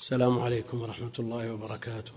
السلام عليكم ورحمة الله وبركاته.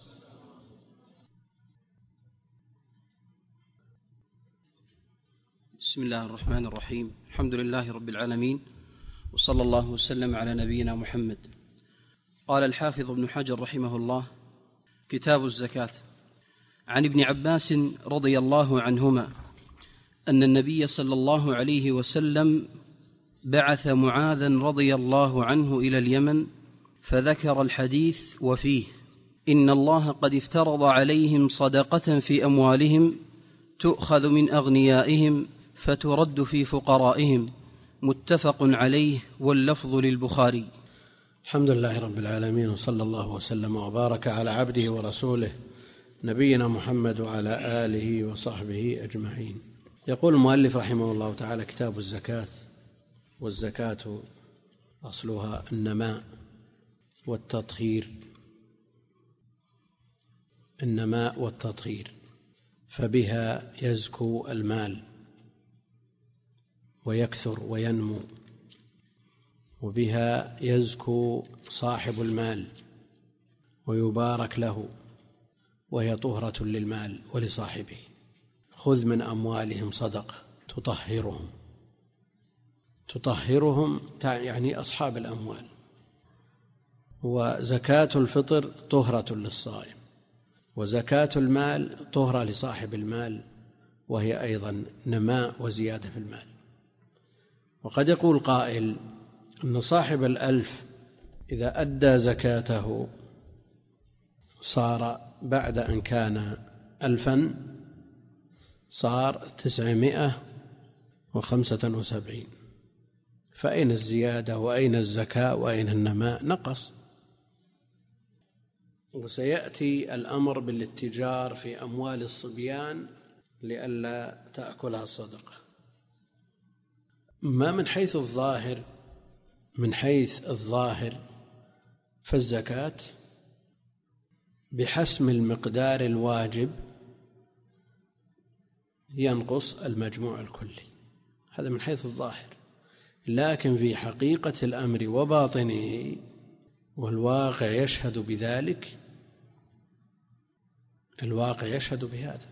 بسم الله الرحمن الرحيم. الحمد لله رب العالمين، وصلى الله وسلم على نبينا محمد. قال الحافظ ابن حجر رحمه الله: كتاب الزكاة. عن ابن عباس رضي الله عنهما أن النبي صلى الله عليه وسلم بعث معاذا رضي الله عنه إلى اليمن، فذكر الحديث وفيه: إن الله قد افترض عليهم صدقة في أموالهم تؤخذ من أغنيائهم فترد في فقرائهم. متفق عليه، واللفظ للبخاري. الحمد لله رب العالمين، وصلى الله وسلم وبارك على عبده ورسوله نبينا محمد وعلى آله وصحبه أجمعين. يقول المؤلف رحمه الله تعالى: كتاب الزكاة. والزكاة أصلها النماء والتطهير، النماء والتطهير، فبها يزكو المال ويكثر وينمو، وبها يزكو صاحب المال ويبارك له، وهي طهرة للمال ولصاحبه. خذ من أموالهم صدقة تطهرهم يعني أصحاب الأموال. وزكاة الفطر طهرة للصائم، وزكاة المال طهرة لصاحب المال، وهي أيضا نماء وزيادة في المال. وقد يقول قائل أن صاحب الألف إذا أدى زكاته صار بعد أن كان 1000 صار 975، فأين الزيادة وأين الزكاة وأين النماء؟ نقص. وسيأتي الأمر بالاتجار في أموال الصبيان لئلا تأكلها الصدقة. ما من حيث الظاهر فالزكاة بحسم المقدار الواجب ينقص المجموع الكلي، هذا من حيث الظاهر. لكن في حقيقة الأمر وباطنه، والواقع يشهد بذلك، الواقع يشهد بهذا،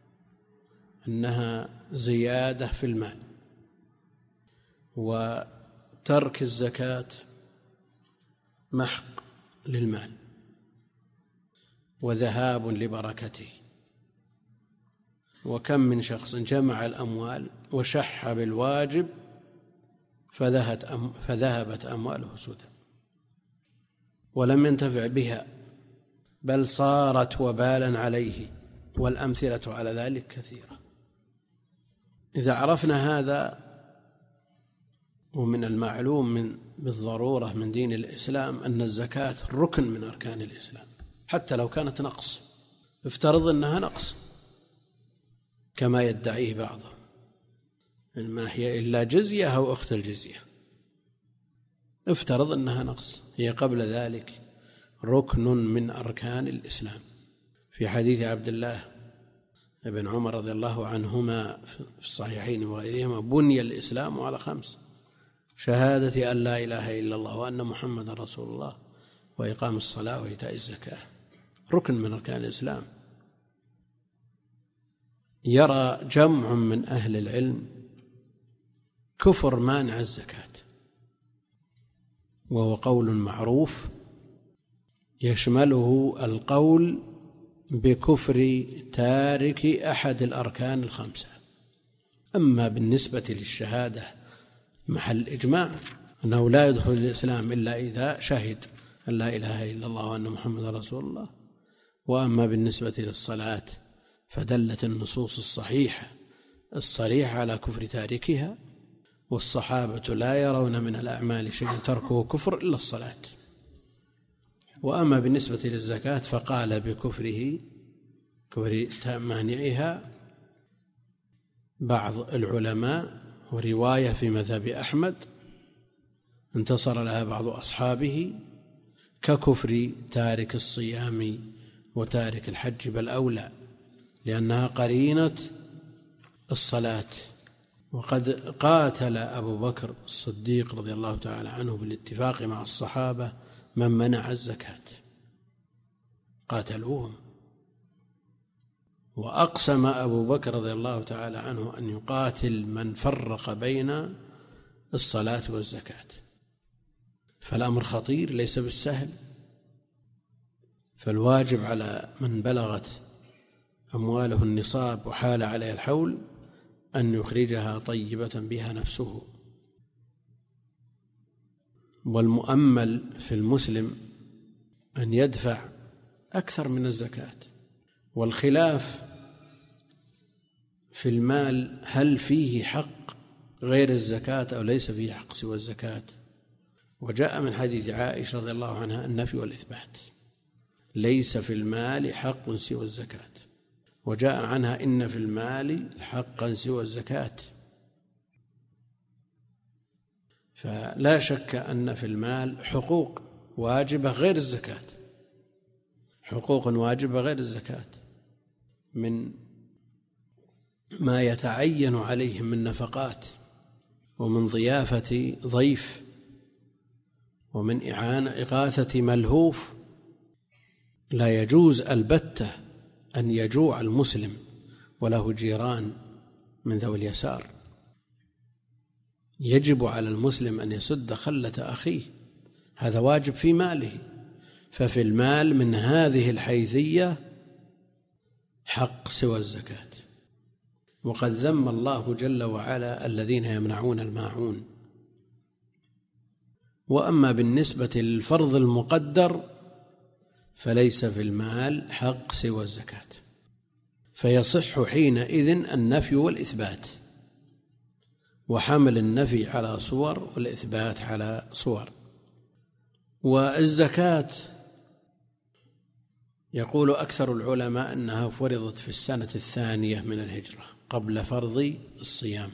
أنها زيادة في المال. وترك الزكاة محق للمال وذهاب لبركته. وكم من شخص جمع الأموال وشح بالواجب فذهبت أمواله سدى ولم ينتفع بها، بل صارت وبالا عليه، والأمثلة على ذلك كثيرة. إذا عرفنا هذا، ومن المعلوم بالضرورة من دين الإسلام أن الزكاة ركن من أركان الإسلام، حتى لو كانت نقص. افترض أنها نقص كما يدعيه بعضهم، ما هي إلا جزية أو أخت الجزية. افترض أنها نقص، هي قبل ذلك ركن من أركان الإسلام. في حديث عبد الله بن عمر رضي الله عنهما في الصحيحين وغيرهما: بني الإسلام على 5: شهادة أن لا إله إلا الله وأن محمد رسول الله، وإقام الصلاة وإيتاء الزكاة. ركن من أركان الإسلام. يرى جمع من أهل العلم كفر مانع الزكاة، وهو قول معروف يشمله القول بكفر تارك أحد الأركان 5. أما بالنسبة للشهادة محل إجماع أنه لا يدخل الإسلام إلا إذا شهد أن لا إله إلا الله وأن محمد رسول الله. وأما بالنسبة للصلاة فدلت النصوص الصريحة على كفر تاركها، والصحابة لا يرون من الأعمال شيئا تركه كفر إلا الصلاة. وأما بالنسبة للزكاة فقال بكفر مانعها بعض العلماء، ورواية في مذهب أحمد انتصر لها بعض أصحابه، ككفر تارك الصيام وتارك الحج، بل أولى، لأنها قرينة الصلاة وقد قاتل أبو بكر الصديق رضي الله تعالى عنه بالاتفاق مع الصحابة من منع الزكاة، قاتلوهم. وأقسم أبو بكر رضي الله تعالى عنه أن يقاتل من فرق بين الصلاة والزكاة. فالأمر خطير ليس بالسهل. فالواجب على من بلغت أمواله النصاب وحال عليه الحول أن يخرجها طيبة بها نفسه. والمؤمل في المسلم أن يدفع أكثر من الزكاة. والخلاف في المال هل فيه حق غير الزكاة أو ليس فيه حق سوى الزكاة. وجاء من حديث عائشة رضي الله عنها النفي والإثبات، ليس في المال حق سوى الزكاة. وجاء عنها إن في المال حقا سوى الزكاة. فلا شك أن في المال حقوق واجبة غير الزكاة، حقوق واجبة غير الزكاة، من ما يتعين عليهم من نفقات، ومن ضيافة ضيف، ومن إغاثة ملهوف. لا يجوز البتة أن يجوع المسلم وله جيران من ذوي اليسار. يجب على المسلم أن يسد خلة أخيه، هذا واجب في ماله. ففي المال من هذه الحيثية حق سوى الزكاة. وقد ذم الله جل وعلا الذين يمنعون الماعون. وأما بالنسبة للفرض المقدر فليس في المال حق سوى الزكاة، فيصح حينئذ النفي والإثبات، وحمل النفي على صور والإثبات على صور. والزكاة يقول أكثر العلماء أنها فرضت في السنة 2 من الهجرة قبل فرض الصيام.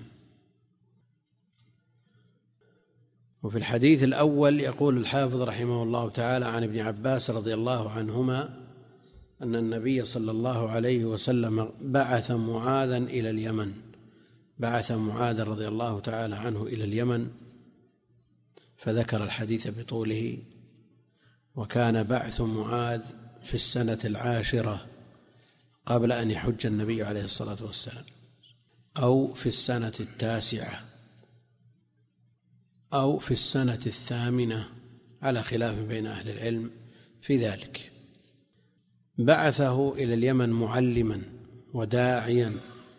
وفي الحديث الأول يقول الحافظ رحمه الله تعالى عن ابن عباس رضي الله عنهما أن النبي صلى الله عليه وسلم بعث معاذا إلى اليمن، بعث معاذ رضي الله تعالى عنه إلى اليمن، فذكر الحديث بطوله. وكان بعث معاذ في السنة 10 قبل أن يحج النبي عليه الصلاة والسلام، أو في السنة 9 أو في السنة 8 على خلاف بين أهل العلم في ذلك. بعثه إلى اليمن معلما وداعيا،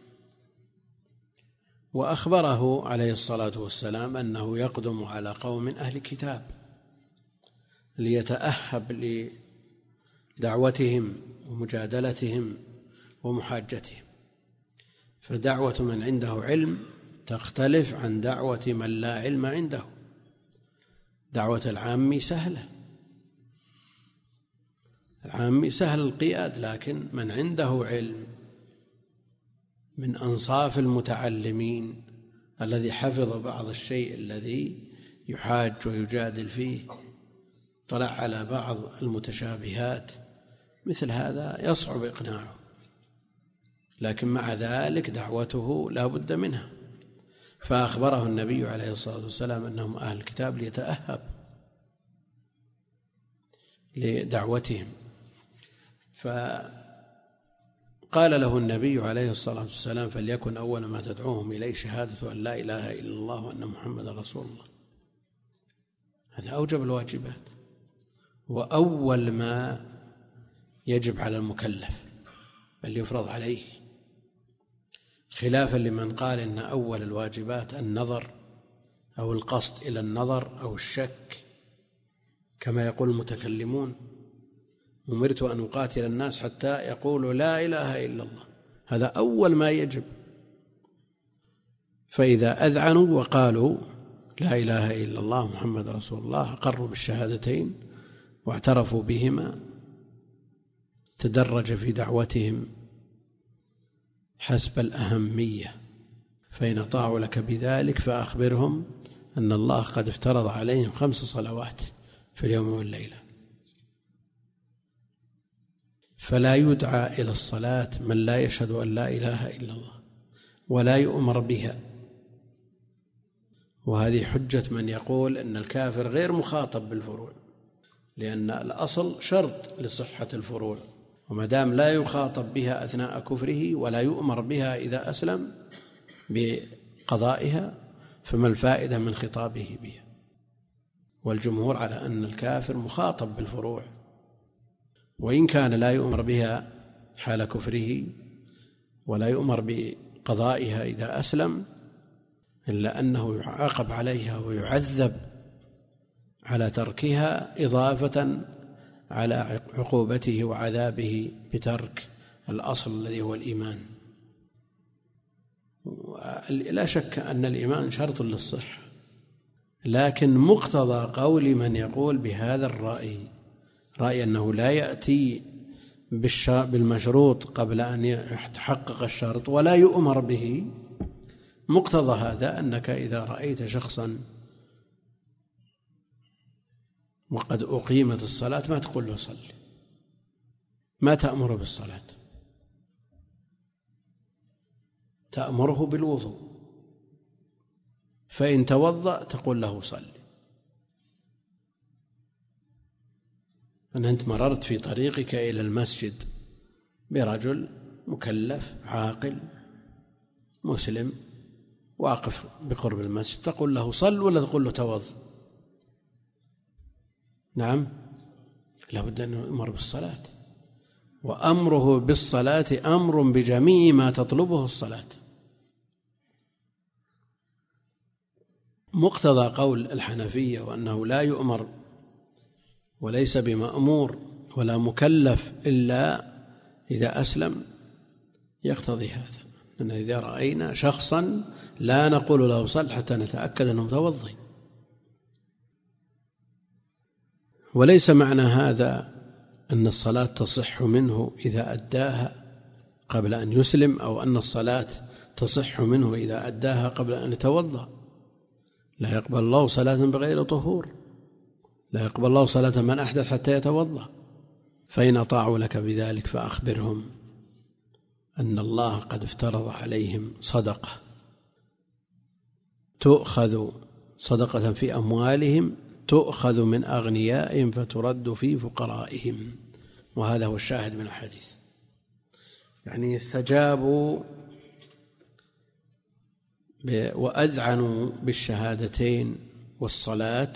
وأخبره عليه الصلاة والسلام أنه يقدم على قوم أهل كتاب ليتأهب لدعوتهم ومجادلتهم ومحاجتهم. فدعوة من عنده علم تختلف عن دعوة من لا علم عنده. دعوة العام سهلة، العام سهل القياد، لكن من عنده علم من أنصاف المتعلمين الذي حفظ بعض الشيء الذي يحاج ويجادل فيه، طلع على بعض المتشابهات، مثل هذا يصعب إقناعه. لكن مع ذلك دعوته لا بد منها. فأخبره النبي عليه الصلاة والسلام أنهم أهل الكتاب ليتأهب لدعوتهم. فقال له النبي عليه الصلاة والسلام: فليكن أول ما تدعوهم إليه شهادة أن لا إله إلا الله وأن محمد رسول الله. هذا أوجب الواجبات، وأول ما يجب على المكلف بل يفرض عليه، خلافا لمن قال إن أول الواجبات النظر أو القصد إلى النظر أو الشك، كما يقول المتكلمون: أمرت أن أقاتل الناس حتى يقولوا لا إله إلا الله. هذا أول ما يجب. فإذا أذعنوا وقالوا لا إله إلا الله محمد رسول الله، أقروا بالشهادتين واعترفوا بهما، تدرج في دعوتهم حسب الأهمية. فإن أطاعوا لك بذلك فأخبرهم أن الله قد افترض عليهم 5 صلوات في اليوم والليلة. فلا يدعى إلى الصلاة من لا يشهد أن لا إله إلا الله ولا يؤمر بها وهذه حجة من يقول أن الكافر غير مخاطب بالفروع، لأن الأصل شرط لصحة الفروع، وما دام لا يخاطب بها أثناء كفره ولا يؤمر بها إذا أسلم بقضائها، فما الفائدة من خطابه بها؟ والجمهور على أن الكافر مخاطب بالفروع، وإن كان لا يؤمر بها حال كفره ولا يؤمر بقضائها إذا أسلم، إلا أنه يعاقب عليها ويعذب على تركها إضافة على عقوبته وعذابه بترك الأصل الذي هو الإيمان. لا شك أن الإيمان شرط للصحة، لكن مقتضى قول من يقول بهذا الرأي، رأي أنه لا يأتي بالمشروط قبل أن يتحقق الشرط ولا يؤمر به، مقتضى هذا أنك إذا رأيت شخصا وقد أقيمت الصلاة ما تقول له صلي، ما تأمره بالصلاة، تأمره بالوضوء، فإن توضأ تقول له صلي. أنت مررت في طريقك إلى المسجد برجل مكلف عاقل مسلم واقف بقرب المسجد، تقول له صل ولا تقول له توضأ؟ نعم، لابد أن يؤمر بالصلاة، وأمره بالصلاة أمر بجميع ما تطلبه الصلاة. مقتضى قول الحنفية وأنه لا يؤمر وليس بمأمور ولا مكلف إلا إذا أسلم يقتضي هذا، أن إذا رأينا شخصا لا نقول له صل حتى نتأكد أنه متوضئ. وليس معنى هذا أن الصلاة تصح منه إذا أداها قبل أن يسلم، أو أن الصلاة تصح منه إذا أداها قبل أن يتوضأ. لا يقبل الله صلاة بغير طهور، لا يقبل الله صلاة من أحدث حتى يتوضأ. فإن أطاعوا لك بذلك فأخبرهم أن الله قد افترض عليهم صدقة تؤخذ صدقة في أموالهم تؤخذ من أغنيائهم فترد في فقرائهم، وهذا هو الشاهد من الحديث. يعني استجابوا وأذعنوا بالشهادتين والصلاة،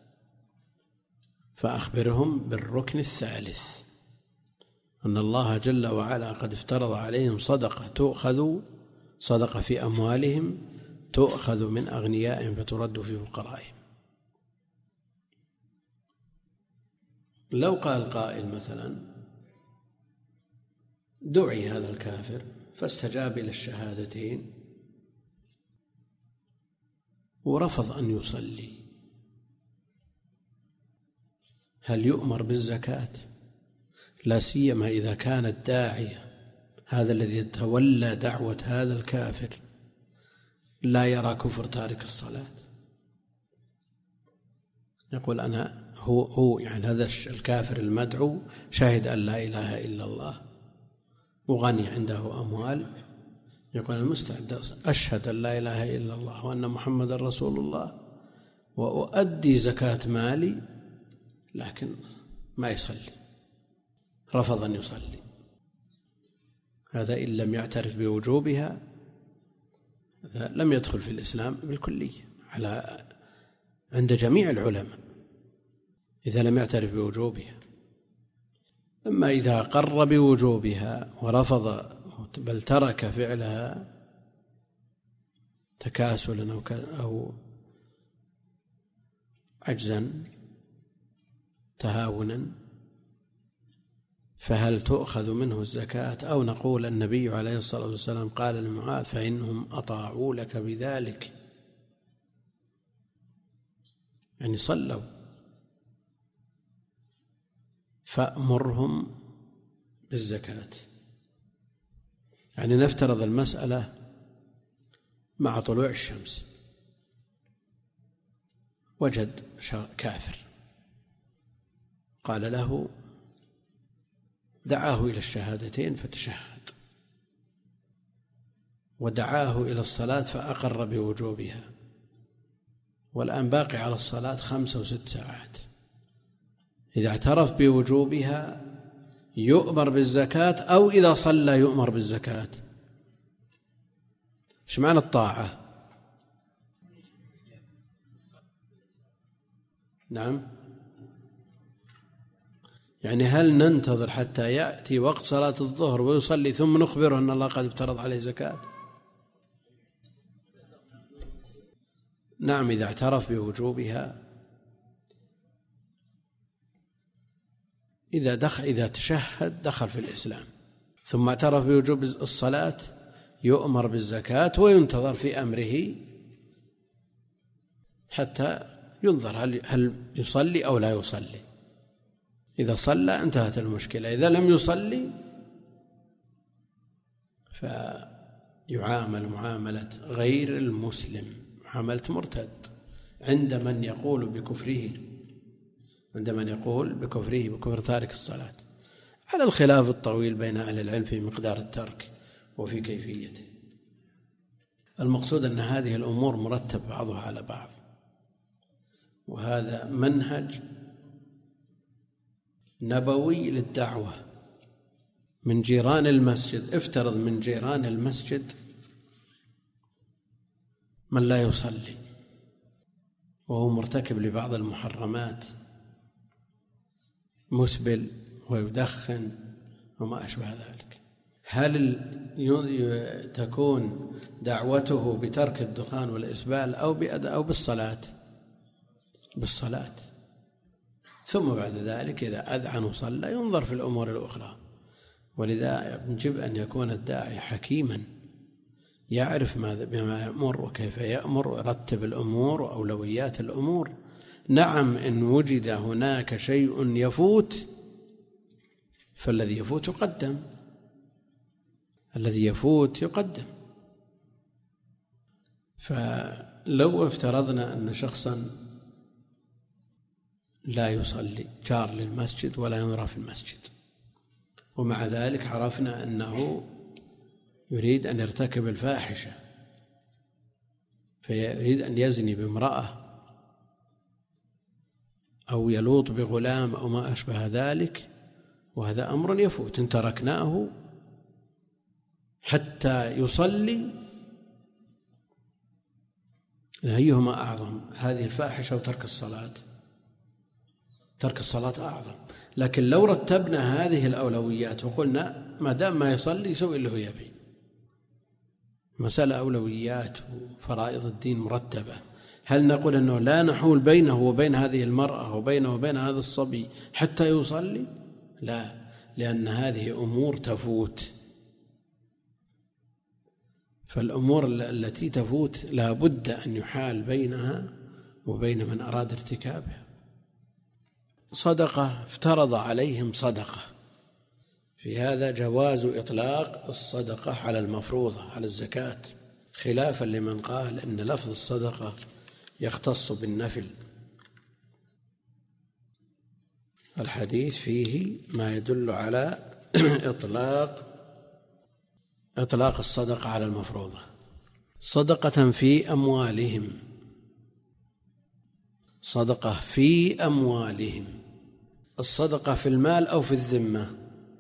فأخبرهم بالركن الثالث أن الله جل وعلا قد افترض عليهم صدقة تؤخذ صدقة في أموالهم تؤخذ من أغنيائهم فترد في فقرائهم. لو قال قائل مثلا دعي هذا الكافر فاستجاب إلى الشهادتين ورفض أن يصلي، هل يؤمر بالزكاة؟ لا سيما إذا كان الداعية هذا الذي يتولى دعوة هذا الكافر لا يرى كفر تارك الصلاة، يقول أنا هو يعني هذا الكافر المدعو شهد أن لا إله إلا الله وغني عنده أموال، يقول المستعد أشهد أن لا إله إلا الله وأن محمد رسول الله وأؤدي زكاة مالي، لكن ما يصلي، رفض أن يصلي. هذا إن لم يعترف بوجوبها لم يدخل في الإسلام بالكلية عند جميع العلماء إذا لم يعترف بوجوبها. أما إذا قر بوجوبها ورفض بل ترك فعلها تكاسلا أو عجزا تهاونا، فهل تؤخذ منه الزكاة؟ أو نقول النبي عليه الصلاة والسلام قال لمعاذ فإنهم أطاعوا لك بذلك، يعني صلوا، فأمرهم بالزكاة. يعني نفترض المسألة مع طلوع الشمس وجد كافر قال له دعاه إلى الشهادتين فتشهد ودعاه إلى الصلاة فأقر بوجوبها، والآن باقي على الصلاة 5 و6 ساعات. إذا اعترف بوجوبها يؤمر بالزكاة، أو إذا صلى يؤمر بالزكاة. إيش معنى الطاعة؟ نعم، يعني هل ننتظر حتى يأتي وقت صلاة الظهر ويصلي ثم نخبره أن الله قد افترض عليه زكاة؟ نعم، إذا اعترف بوجوبها، إذا تشهد دخل في الإسلام ثم اعترف بوجوب الصلاة يؤمر بالزكاة وينتظر في أمره حتى ينظر هل يصلي أو لا يصلي. إذا صلى انتهت المشكلة، إذا لم يصلي فيعامل معاملة غير المسلم، معاملة مرتد عند من يقول بكفره بكفر تارك الصلاة، على الخلاف الطويل بين أهل العلم في مقدار الترك وفي كيفيته. المقصود أن هذه الأمور مرتب بعضها على بعض، وهذا منهج نبوي للدعوة من جيران المسجد. افترض من جيران المسجد من لا يصلي وهو مرتكب لبعض المحرمات، مسبل ويدخن وما أشبه ذلك، هل تكون دعوته بترك الدخان والإسبال أو بالصلاة؟ بالصلاة. ثم بعد ذلك إذا أذعن وصلى ينظر في الأمور الأخرى. ولذا يجب أن يكون الداعي حكيما يعرف بما يأمر وكيف يأمر ويرتب الأمور وأولويات الأمور. نعم، إن وجد هناك شيء يفوت فالذي يفوت يقدم، الذي يفوت يقدم. فلو افترضنا أن شخصا لا يصلي جار للمسجد ولا ينظر في المسجد، ومع ذلك عرفنا أنه يريد أن يرتكب الفاحشة، فيريد أن يزني بامرأة أو يلوط بغلام أو ما أشبه ذلك، وهذا أمر يفوت، إن تركناه حتى يصلي أيهما أعظم، هذه الفاحشة وترك الصلاة؟ ترك الصلاة أعظم. لكن لو رتبنا هذه الأولويات وقلنا ما دام ما يصلي يسوي اللي هو يبي، مسألة أولويات وفرائض الدين مرتبة، هل نقول أنه لا نحول بينه وبين هذه المرأة وبينه وبين هذا الصبي حتى يصلي؟ لا، لأن هذه أمور تفوت. فالأمور التي تفوت لا بد أن يحال بينها وبين من أراد ارتكابها. صدقة، افترض عليهم صدقة، في هذا جواز إطلاق الصدقة على المفروضة على الزكاة، خلافا لمن قال إن لفظ الصدقة يختص بالنفل. الحديث فيه ما يدل على إطلاق الصدقة على المفروضة. صدقة في أموالهم، صدقة في أموالهم، الصدقة في المال أو في الذمة؟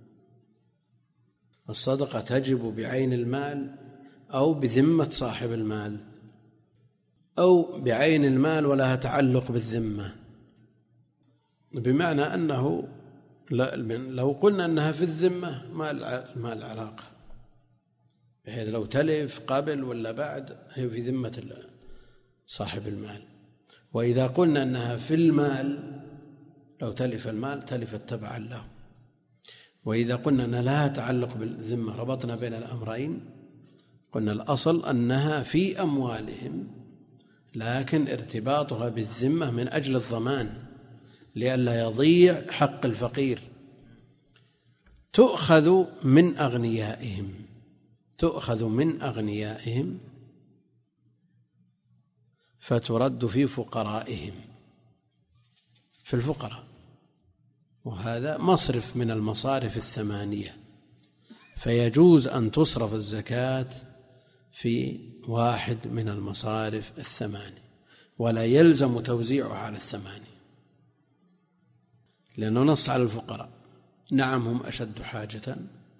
الصدقة تجب بعين المال أو بذمة صاحب المال، أو بعين المال ولها تعلق بالذمة، بمعنى أنه لو قلنا أنها في الذمة ما العلاقة، بحيث لو تلف قبل ولا بعد هي في ذمة صاحب المال. وإذا قلنا أنها في المال لو تلف المال تلفت تبعا له. وإذا قلنا أنها لا تعلق بالذمة ربطنا بين الأمرين، قلنا الأصل أنها في أموالهم، لكن ارتباطها بالذمة من أجل الضمان لئلا يضيع حق الفقير. تؤخذ من أغنيائهم فترد في فقرائهم، في الفقراء، وهذا مصرف من المصارف 8، فيجوز أن تصرف الزكاة في واحد من المصارف 8. ولا يلزم توزيعها على 8، لأنه نص على الفقراء. نعم هم أشد حاجة،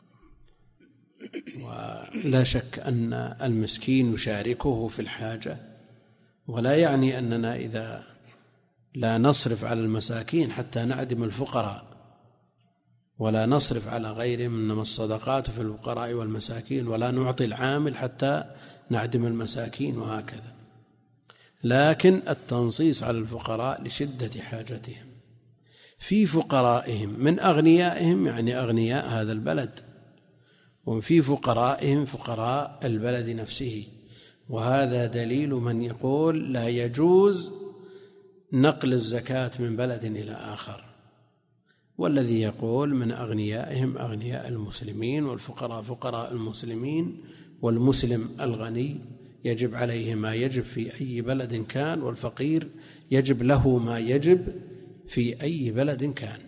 ولا شك أن المسكين يشاركه في الحاجة، ولا يعني أننا إذا لا نصرف على المساكين حتى نعدم الفقراء، ولا نصرف على غيرهم، إنما الصدقات في الفقراء والمساكين، ولا نعطي العامل حتى نعدم المساكين، وهكذا. لكن التنصيص على الفقراء لشدة حاجتهم. في فقرائهم من أغنيائهم، يعني أغنياء هذا البلد، وفي فقرائهم فقراء البلد نفسه. وهذا دليل من يقول لا يجوز نقل الزكاة من بلد إلى آخر، والذي يقول من أغنيائهم أغنياء المسلمين، والفقراء فقراء المسلمين، والمسلم الغني يجب عليه ما يجب في أي بلد كان، والفقير يجب له ما يجب في أي بلد كان.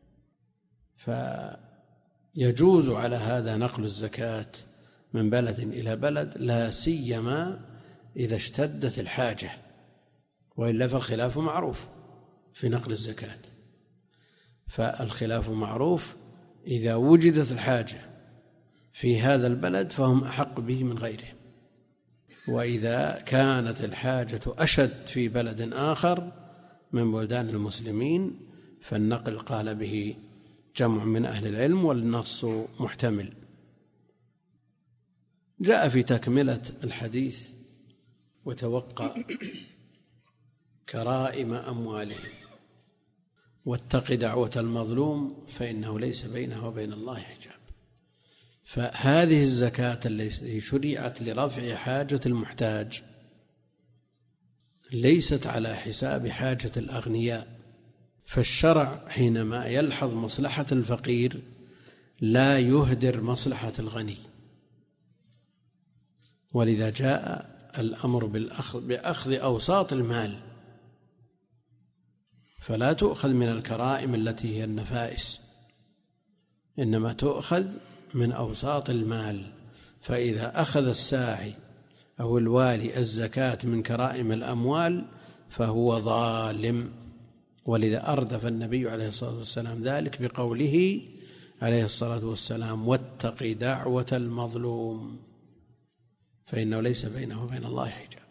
فيجوز على هذا نقل الزكاة من بلد إلى بلد، لا سيما إذا اشتدت الحاجة، وإلا فالخلاف معروف في نقل الزكاة. فالخلاف معروف إذا وجدت الحاجة في هذا البلد فهم أحق به من غيرهم، وإذا كانت الحاجة أشد في بلد آخر من بلدان المسلمين فالنقل قال به جمع من أهل العلم، والنص محتمل. جاء في تكملة الحديث: وتوقع كرائم أموالهم واتق دعوة المظلوم فإنه ليس بينه وبين الله حجاب. فهذه الزكاة التي شرعت لرفع حاجة المحتاج ليست على حساب حاجة الأغنياء، فالشرع حينما يلحظ مصلحة الفقير لا يهدر مصلحة الغني، ولذا جاء الأمر بأخذ أوساط المال، فلا تؤخذ من الكرائم التي هي النفائس، إنما تؤخذ من أوساط المال. فإذا أخذ الساعي أو الوالي الزكاة من كرائم الأموال فهو ظالم، ولذا أردف النبي عليه الصلاة والسلام ذلك بقوله عليه الصلاة والسلام: واتق دعوة المظلوم فإنه ليس بينه وبين الله حجاب.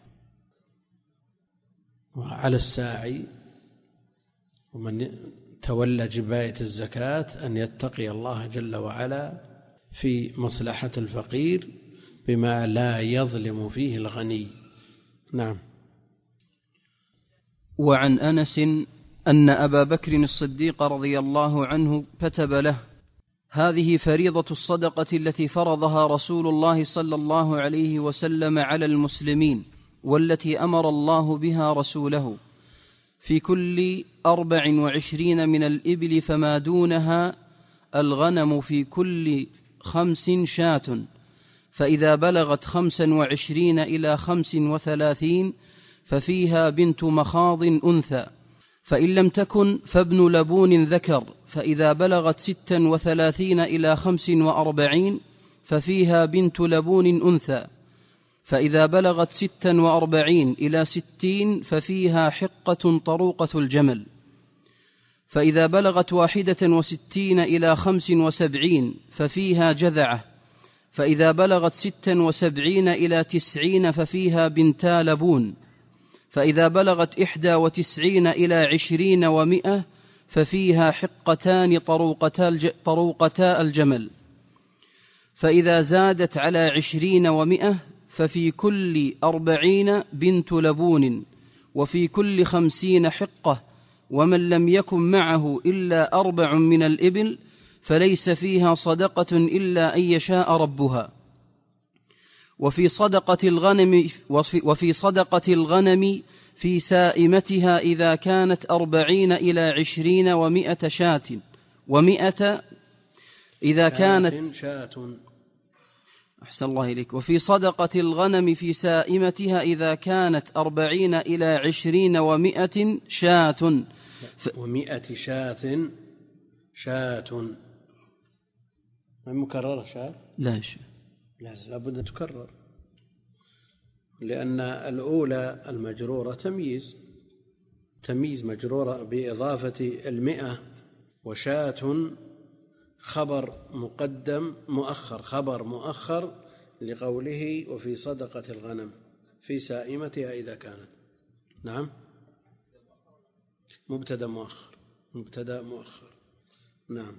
وعلى الساعي ومن تولى جباية الزكاة أن يتقي الله جل وعلا في مصلحة الفقير بما لا يظلم فيه الغني. نعم. وعن أنس أن أبا بكر الصديق رضي الله عنه كتب له: هذه فريضة الصدقة التي فرضها رسول الله صلى الله عليه وسلم على المسلمين، والتي أمر الله بها رسوله: في كل 24 من الإبل فما دونها الغنم، في كل 5 شاة، فإذا بلغت 25 إلى 35 ففيها بنت مخاض أنثى، فإن لم تكن فابن لبون ذكر، فإذا بلغت 36 إلى 45 ففيها بنت لبون أنثى، فإذا بلغت 46 إلى 60 ففيها حقة طروقة الجمل، فإذا بلغت 61 إلى 75 ففيها جذعة، فإذا بلغت 76 إلى 90 ففيها بنتا لبون، فإذا بلغت 91 إلى 20 و100 ففيها حقتان طروقتا الجمل، فإذا زادت على 20 و100 ففي كل 40 بنت لبون، وفي كل 50 حقة، ومن لم يكن معه إلا 4 من الإبل فليس فيها صدقة إلا أن يشاء ربها. وفي صدقة الغنم في سائمتها إذا كانت 40 إلى 20 و100 شاة، و100 إذا كانت شاة. أحسن الله إليك. وفي صدقة الغنم في سائمتها إذا كانت 40 إلى 20 و100 شاة، 100 شاة ما مكررة شاة؟ لا لابد أن تكرر. لأن الأولى المجرورة تمييز مجرورة بإضافة 100، وشاة خبر مقدم مؤخر، خبر مؤخر لقوله وفي صدقة الغنم في سائمتها إذا كانت. نعم، مبتدأ مؤخر. نعم.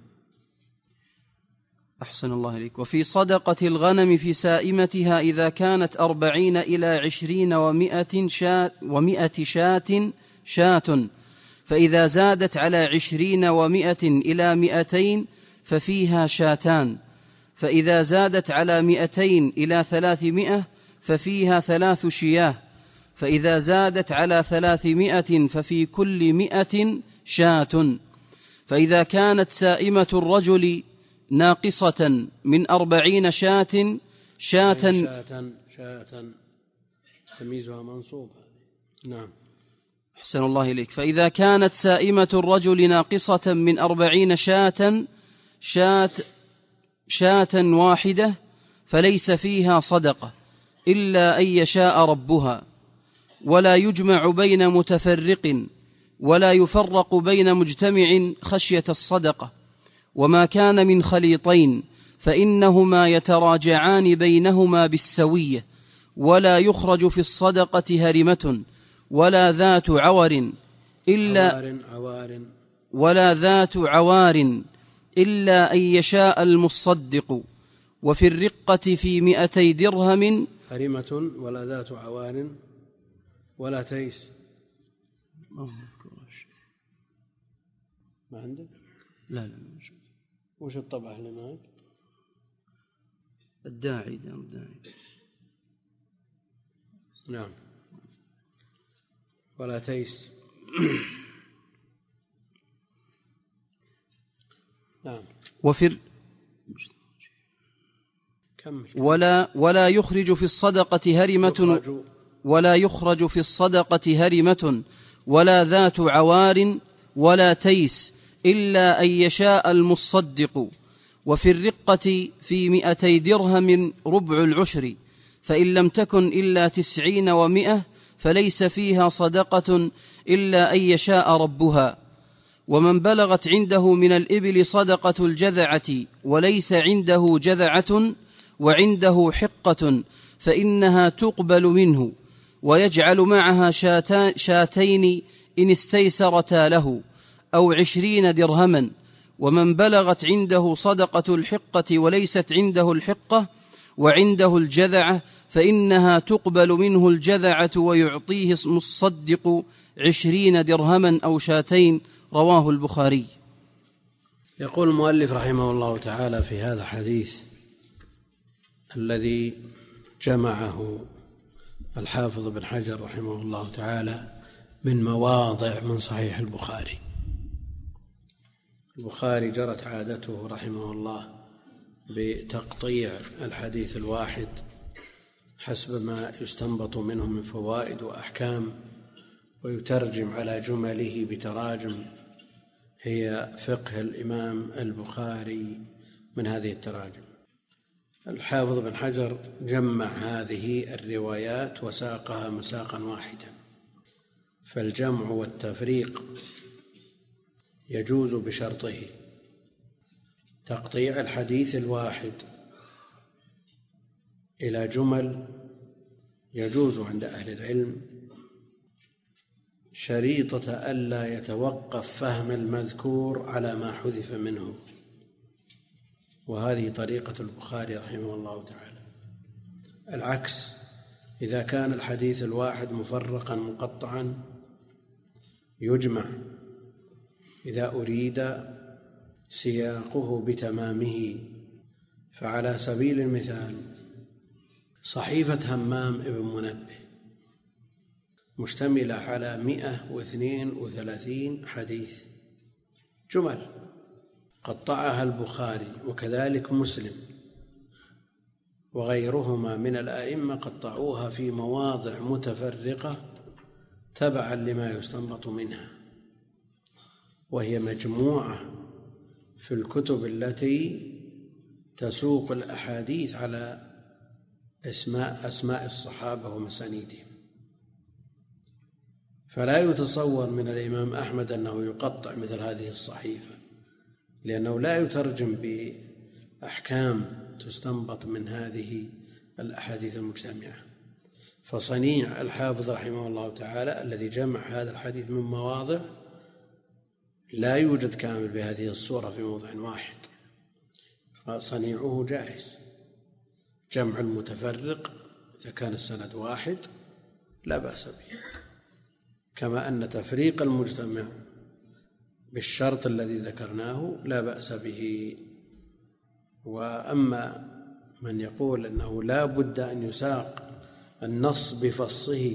أحسن الله إليك. وفي صدقة الغنم في سائمتها إذا كانت 40 إلى 20 و100 شاة، فإذا زادت على 20 و100 إلى 200 ففيها شاتان، فإذا زادت على 200 إلى 300 ففيها 3 شياه، فإذا زادت على 300 ففي كل 100 شاة. فإذا كانت سائمة الرجل ناقصة من 40 شاة تمييزها منصوب. نعم. أحسن الله إليك. فإذا كانت سائمة الرجل ناقصة من 40 شاة واحدة فليس فيها صدقة إلا أن يشاء ربها، ولا يجمع بين متفرق ولا يفرق بين مجتمع خشية الصدقة. وما كان من خليطين فإنهما يتراجعان بينهما بالسوية، ولا يخرج في الصدقة هرمة ولا ذات عوار إلا أن يشاء المصدق. وفي الرقة في 200 درهم هرمة ولا ذات عوار ولا تيس. ما عندك؟ لا. وش الطبعة اللي معك؟ الداعي. نعم. ولا تيس. نعم. ولا يخرج في الصدقة هرمة ولا ذات عوار ولا تيس إلا أن يشاء المصدق. وفي الرقة في 200 درهم ربع العشر، فإن لم تكن إلا 90 و100 فليس فيها صدقة إلا أن يشاء ربها. ومن بلغت عنده من الإبل صدقة الجذعة وليس عنده جذعة وعنده حقة فإنها تقبل منه، ويجعل معها شاتين إن استيسرتا له، أو 20 درهما. ومن بلغت عنده صدقة الحقة وليست عنده الحقة وعنده الجذعة فإنها تقبل منه الجذعة ويعطيه مصدق 20 درهما أو شاتين. رواه البخاري. يقول المؤلف رحمه الله تعالى في هذا الحديث الذي جمعه الحافظ بن حجر رحمه الله تعالى من مواضع من صحيح البخاري. البخاري جرت عادته رحمه الله بتقطيع الحديث الواحد حسب ما يستنبط منه من فوائد وأحكام، ويترجم على جمله بتراجم هي فقه الإمام البخاري من هذه التراجم. الحافظ بن حجر جمع هذه الروايات وساقها مساقا واحدا، فالجمع والتفريق يجوز بشرطه. تقطيع الحديث الواحد إلى جمل يجوز عند أهل العلم شريطة ألا يتوقف فهم المذكور على ما حذف منه، وهذه طريقة البخاري رحمه الله تعالى. العكس، إذا كان الحديث الواحد مفرقا مقطعا يجمع إذا أريد سياقه بتمامه. فعلى سبيل المثال صحيفة همام ابن منبه مشتملة على 132 حديث جمل، قطعها البخاري وكذلك مسلم وغيرهما من الأئمة، قطعوها في مواضع متفرقة تبعا لما يستنبط منها، وهي مجموعة في الكتب التي تسوق الأحاديث على أسماء الصحابة ومسانيدهم. فلا يتصور من الإمام أحمد أنه يقطع مثل هذه الصحيفة، لأنه لا يترجم بأحكام تستنبط من هذه الأحاديث المجتمعة. فصنيع الحافظ رحمه الله تعالى الذي جمع هذا الحديث من مواضع لا يوجد كامل بهذه الصورة في موضع واحد، فصنيعه جائز. جمع المتفرق إذا كان السند واحد لا بأس به، كما أن تفريق المجتمع بالشرط الذي ذكرناه لا بأس به. وأما من يقول أنه لا بد أن يساق النص بفصه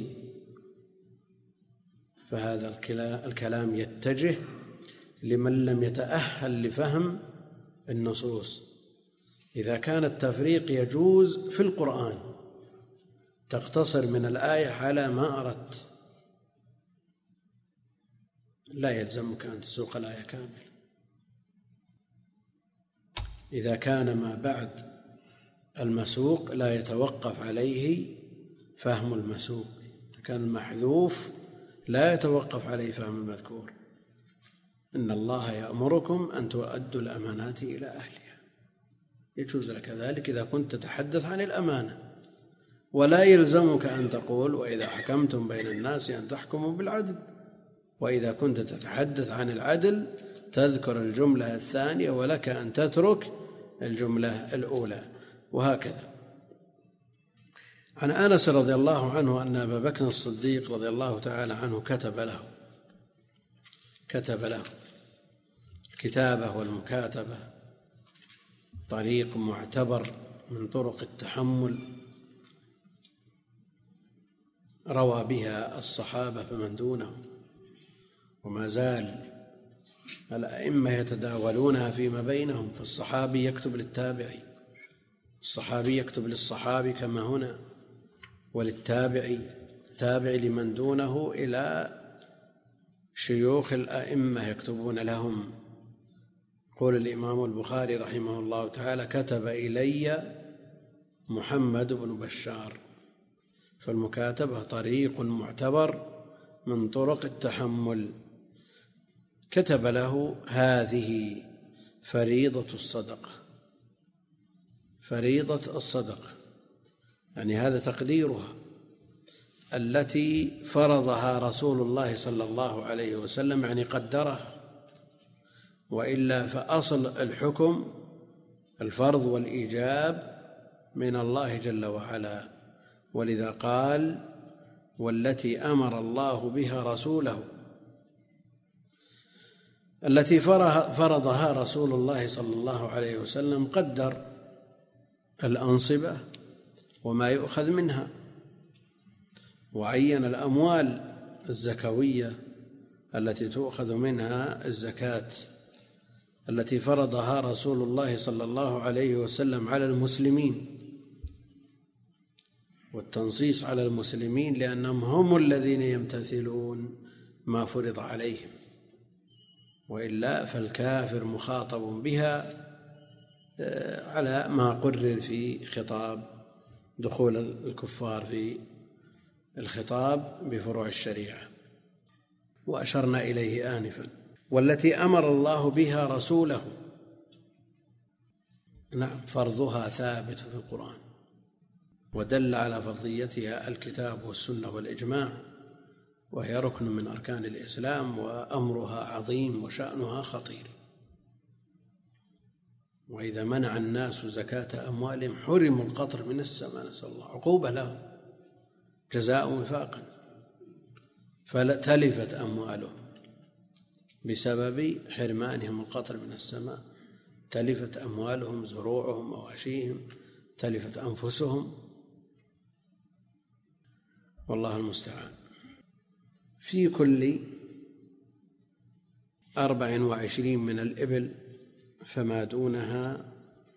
فهذا الكلام يتجه لمن لم يتأهل لفهم النصوص. إذا كان التفريق يجوز في القرآن تقتصر من الآية على ما أردت، لا يلزمك أن تسوق الآية كاملة. إذا كان ما بعد المسوق لا يتوقف عليه فهم المسوق، إذا كان المحذوف لا يتوقف عليه فهم المذكور. إن الله يأمركم أن تؤدوا الأمانات إلى أهلها، يجوز لك ذلك إذا كنت تتحدث عن الأمانة، ولا يلزمك أن تقول وإذا حكمتم بين الناس أن تحكموا بالعدل، وإذا كنت تتحدث عن العدل تذكر الجملة الثانية ولك أن تترك الجملة الأولى، وهكذا. عن أنس رضي الله عنه أن أبا بكر الصديق رضي الله تعالى عنه كتب له. الكتابة والمكاتبة طريق معتبر من طرق التحمل روى بها الصحابة فمن دونهم، وما زال الأئمة يتداولونها فيما بينهم، فالصحابي يكتب للتابعي، الصحابي يكتب للصحابي كما هنا، وللتابعي لمن دونه إلى شيوخ الأئمة يكتبون لهم. يقول الإمام البخاري رحمه الله تعالى: كتب إلي محمد بن بشار. فالمكاتبة طريق معتبر من طرق التحمل. كتب له: هذه فريضة الصدقة. فريضة الصدقة يعني هذا تقديرها التي فرضها رسول الله صلى الله عليه وسلم، يعني قدرها، وإلا فأصل الحكم الفرض والإيجاب من الله جل وعلا. ولذا قال: والتي أمر الله بها رسوله، التي فرضها رسول الله صلى الله عليه وسلم قدر الأنصبة وما يؤخذ منها، وعين الأموال الزكوية التي تؤخذ منها الزكاة التي فرضها رسول الله صلى الله عليه وسلم على المسلمين. والتنصيص على المسلمين لأنهم هم الذين يمتثلون ما فرض عليهم، وإلا فالكافر مخاطب بها على ما قرر في خطاب دخول الكفار في الخطاب بفروع الشريعة، وأشرنا إليه آنفا. والتي أمر الله بها رسوله، نعم، فرضها ثابت في القرآن، ودل على فرضيتها الكتاب والسنة والإجماع، وهي ركن من أركان الإسلام، وأمرها عظيم وشأنها خطير. وإذا منع الناس زكاة أموالهم حرموا القطر من السماء، نسأل الله عقوبة لهم، جزاء وفاقا، فتلفت أموالهم بسبب حرمانهم القطر من السماء، تلفت أموالهم، زروعهم، مواشيهم، تلفت أنفسهم، والله المستعان. في كل 24 من الإبل فما دونها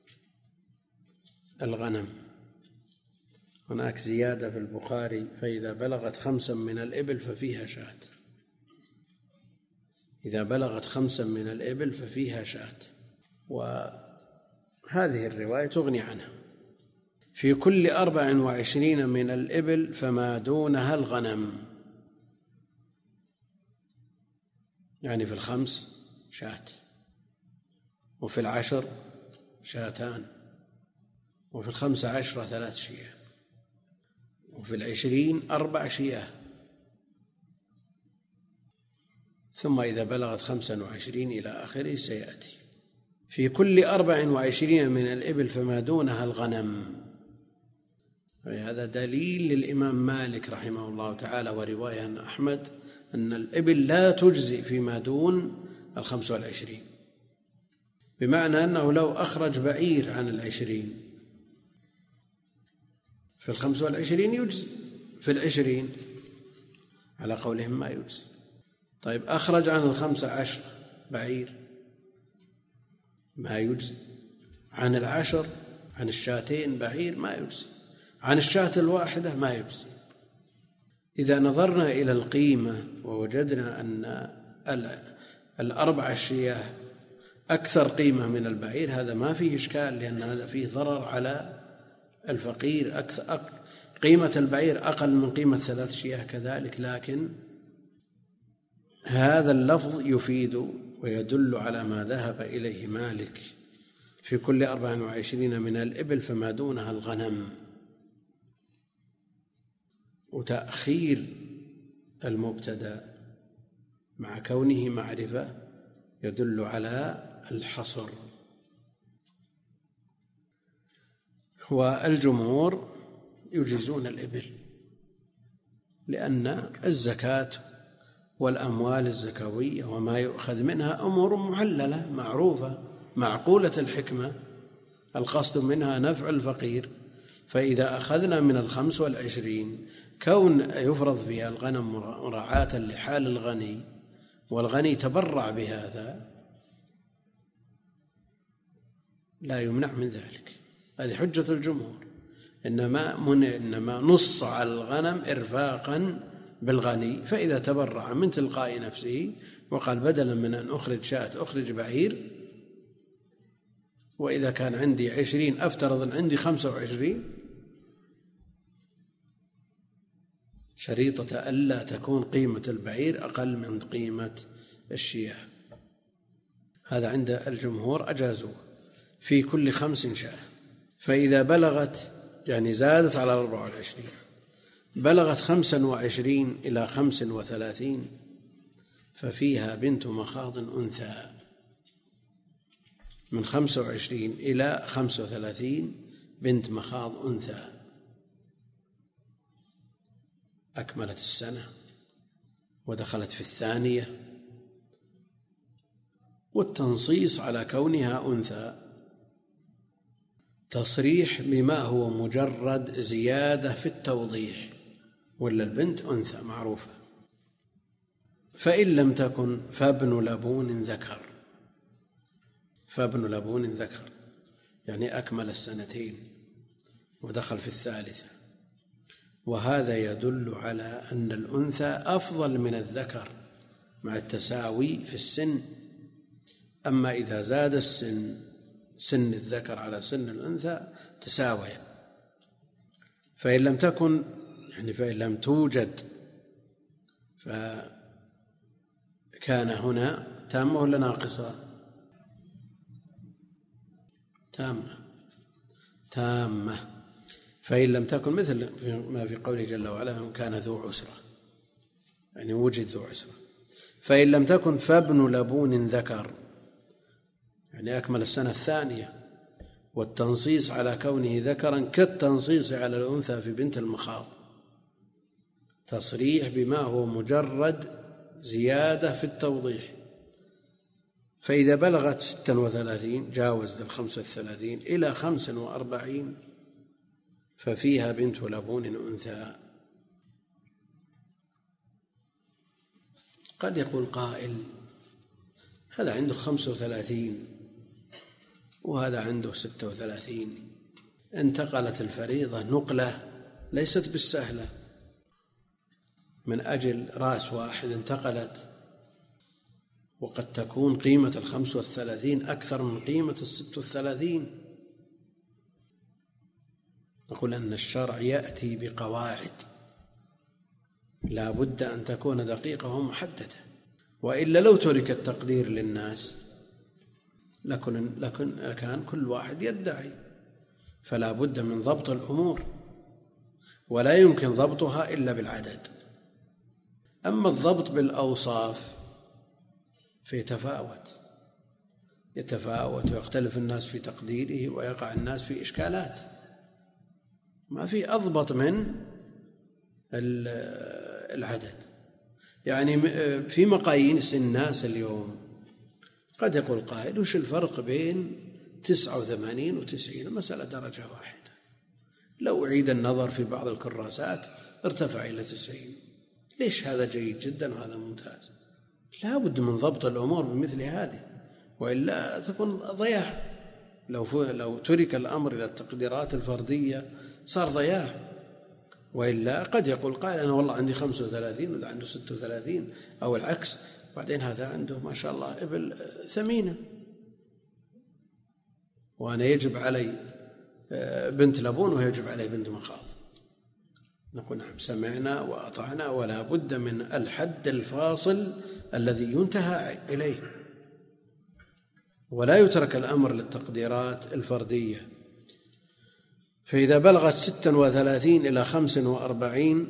الغنم. هناك زيادة في البخاري: فإذا بلغت 5 من الإبل ففيها شاة. إذا بلغت 5 من الإبل ففيها شاة، وهذه الرواية تغني عنها. في كل 24 من الإبل فما دونها الغنم، يعني في 5 شاة، وفي 10 شاتان، وفي 15 3 شياه، وفي 20 4 شياه، ثم إذا بلغت 25 إلى آخره سيأتي. في كل 24 من الإبل فما دونها الغنم. هذا دليل للإمام مالك رحمه الله تعالى ورواية عن أحمد أن الإبل لا تجزئ فيما دون 25، بمعنى أنه لو أخرج بعير عن 20 في 25 يجزي، في 20 على قولهم ما يجزي. طيب أخرج عن 15 بعير ما يجزي، عن 10 عن 2 بعير ما يجزي، عن 1 الواحدة ما يجزي. إذا نظرنا إلى القيمة ووجدنا أن 4 شياه أكثر قيمة من البعير، هذا ما فيه إشكال، لأن هذا فيه ضرر على الفقير. قيمة البعير أقل من قيمة 3 شياه كذلك، لكن هذا اللفظ يفيد ويدل على ما ذهب إليه مالك: في كل 24 من الإبل فما دونها الغنم. وتأخير المبتدأ مع كونه معرفة يدل على الحصر. والجمهور يجيزون الإبل، لأن الزكاة والأموال الزكوية وما يؤخذ منها أمور معللة معروفة معقولة الحكمة، القصد منها نفع الفقير. فإذا أخذنا من 25 كون يفرض فيها الغنم مراعاة لحال الغني، والغني تبرع بهذا، لا يمنع من ذلك. هذه حجة الجمهور، إنما نص على الغنم إرفاقا بالغني، فإذا تبرع من تلقاء نفسه وقال بدلا من أن أخرج شاة أخرج بعير، وإذا كان عندي 20 أفترض أن عندي 25، شريطة ألا تكون قيمة البعير أقل من قيمة الشياه. هذا عند الجمهور أجازوه في كل 5 شاة. فإذا بلغت، يعني زادت على 24، بلغت 25 إلى 35 ففيها بنت مخاض أنثى. من 25 إلى 35 بنت مخاض أنثى أكملت السنة ودخلت في 2، والتنصيص على كونها أنثى تصريح بما هو مجرد زيادة في التوضيح، ولا البنت أنثى معروفة. فإن لم تكن فابن لبون ذكر، فابن لبون ذكر يعني أكمل 2 ودخل في 3، وهذا يدل على أن الأنثى أفضل من الذكر مع التساوي في السن. أما إذا زاد سن الذكر على سن الأنثى تساويا. فإن لم تكن، يعني فإن لم توجد، فكان هنا تامة ولا ناقصة؟ تامة. فإن لم تكن مثل ما في قوله جل وعلا كان ذو عسرة، يعني وجد ذو عسرة. فإن لم تكن فابن لبون ذكر، يعني أكمل 2، والتنصيص على كونه ذكرا كالتنصيص على الأنثى في بنت المخاض، تصريح بما هو مجرد زيادة في التوضيح. فإذا بلغت 36 جاوزت 35 إلى 45 ففيها بنت لبون أنثى. قد يقول قائل هذا عنده 35 وهذا عنده 36، انتقلت الفريضة نقلة ليست بالسهلة، من أجل رأس واحد انتقلت، وقد تكون قيمة 35 أكثر من قيمة 36. نقول أن الشرع يأتي بقواعد لا بد أن تكون دقيقة ومحددة، وإلا لو ترك التقدير للناس لكان كل واحد يدعي، فلا بد من ضبط الأمور، ولا يمكن ضبطها إلا بالعدد. أما الضبط بالأوصاف يتفاوت ويختلف الناس في تقديره، ويقع الناس في إشكالات. ما في أضبط من العدد. يعني في مقاييس الناس اليوم قد يقول قائل: وش الفرق بين 89 و90؟ المسألة درجة واحدة. لو أعيد النظر في بعض الكراسات ارتفع إلى 90. ليش؟ هذا جيد جدا وهذا ممتاز. لا بد من ضبط الأمور بمثل هذه، وإلا تكون ضياع. لو ترك الأمر إلى التقديرات الفردية صار ضياع. وإلا قد يقول قائل: أنا والله عندي 35 ولا عنده 36 أو العكس، بعدين هذا عنده ما شاء الله إبل ثمينة وأنا يجب علي بنت لبون ويجب علي بنت مخاض. نقول: نعم، سمعنا وأطعنا، ولا بد من الحد الفاصل الذي ينتهى إليه، ولا يترك الأمر للتقديرات الفردية. فإذا بلغت 36 إلى 45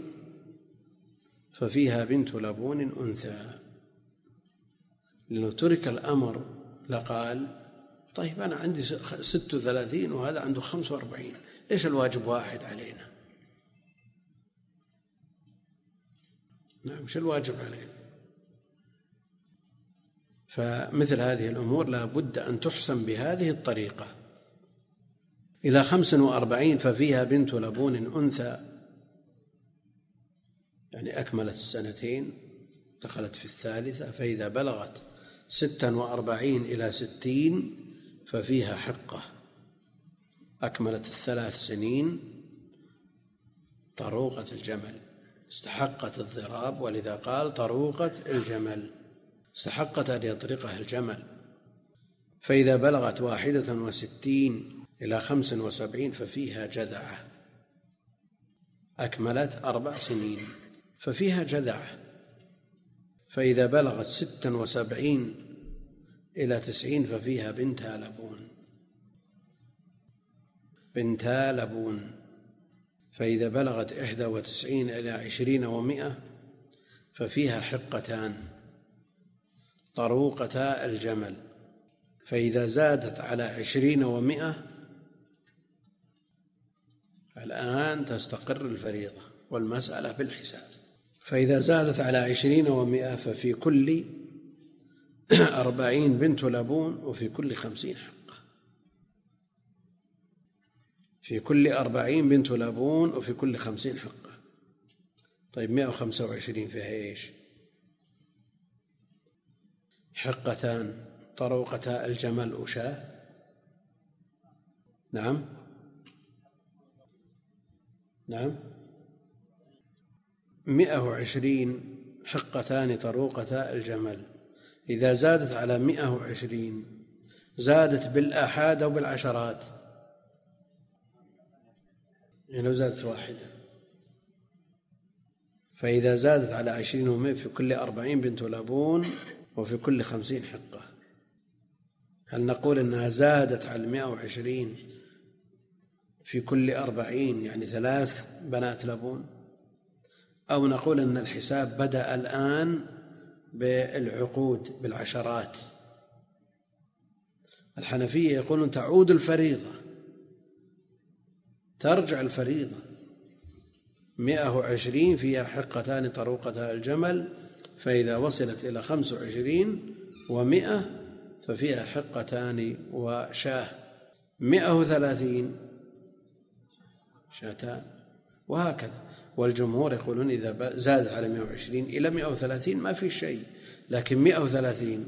ففيها بنت لبون أنثى. لأنه ترك الأمر لقال: طيب أنا عندي 36 وهذا عنده 45، إيش الواجب واحد علينا؟ نعم، إيش الواجب علينا؟ فمثل هذه الأمور لا بد أن تحسم بهذه الطريقة. إلى 45 ففيها بنت لبون أنثى، يعني أكملت السنتين، دخلت في الثالثة. فإذا بلغت 46 إلى 60 ففيها حقة، أكملت ال3 سنين، طروقة الجمل، استحقت الضراب، ولذا قال طروقة الجمل، استحقت أن يطرقها الجمل. فإذا بلغت 61 إلى 75 ففيها جذعة، أكملت 4 سنين ففيها جذعة. فإذا بلغت 76 إلى 90 ففيها بنتا لبون. فإذا بلغت 91 إلى 20 و100 ففيها حقتان، طروقتا الجمل. فإذا زادت على 20 و100 الآن تستقر الفريضة والمسألة بالحساب. فإذا زادت على 20 و100 ففي كل 40 بنت لبون، وفي كل 50 حقة. في كل 40 بنت لبون وفي كل 50 حقة. طيب 125 فيها إيش؟ حقتان، طروقتا الجمل وشاه. نعم 120 حقتان طروقتا الجمل. إذا زادت على 120 زادت بالآحاد أو بالعشرات، يعني لو زادت واحدة. فإذا زادت على 20 و100 في كل 40 بنت لبون وفي كل 50 حقة. هل نقول أنها زادت على 120 في كل 40 يعني 3 بنات لبون، أو نقول أن الحساب بدأ الآن بالعقود بالعشرات؟ الحنفية يقولون تعود الفريضة، ترجع الفريضة. 120 فيها حقتان طروقتا الجمل، فإذا وصلت إلى 25 و100 ففيها حقتان وشاه. 130 شاتان، وهكذا. والجمهور يقولون إذا زاد على 120 إلى 130 ما في شيء، لكن 130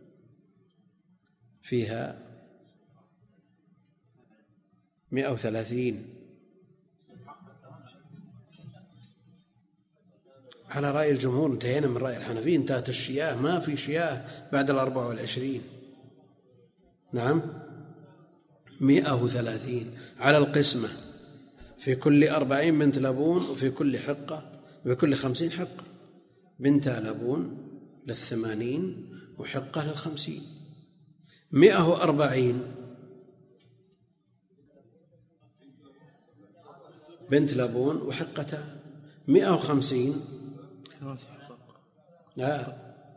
فيها 130 على رأي الجمهور. انتهينا من رأي الحنفية، انتهت الشياه، ما في شياه بعد 24. نعم 130 على القسمة، في كل 40 بنت لبون، وفي كل حقة بكل 50 حقة. بنت لبون 80 وحقة 50. 140 بنت لبون وحقتان. 150 لا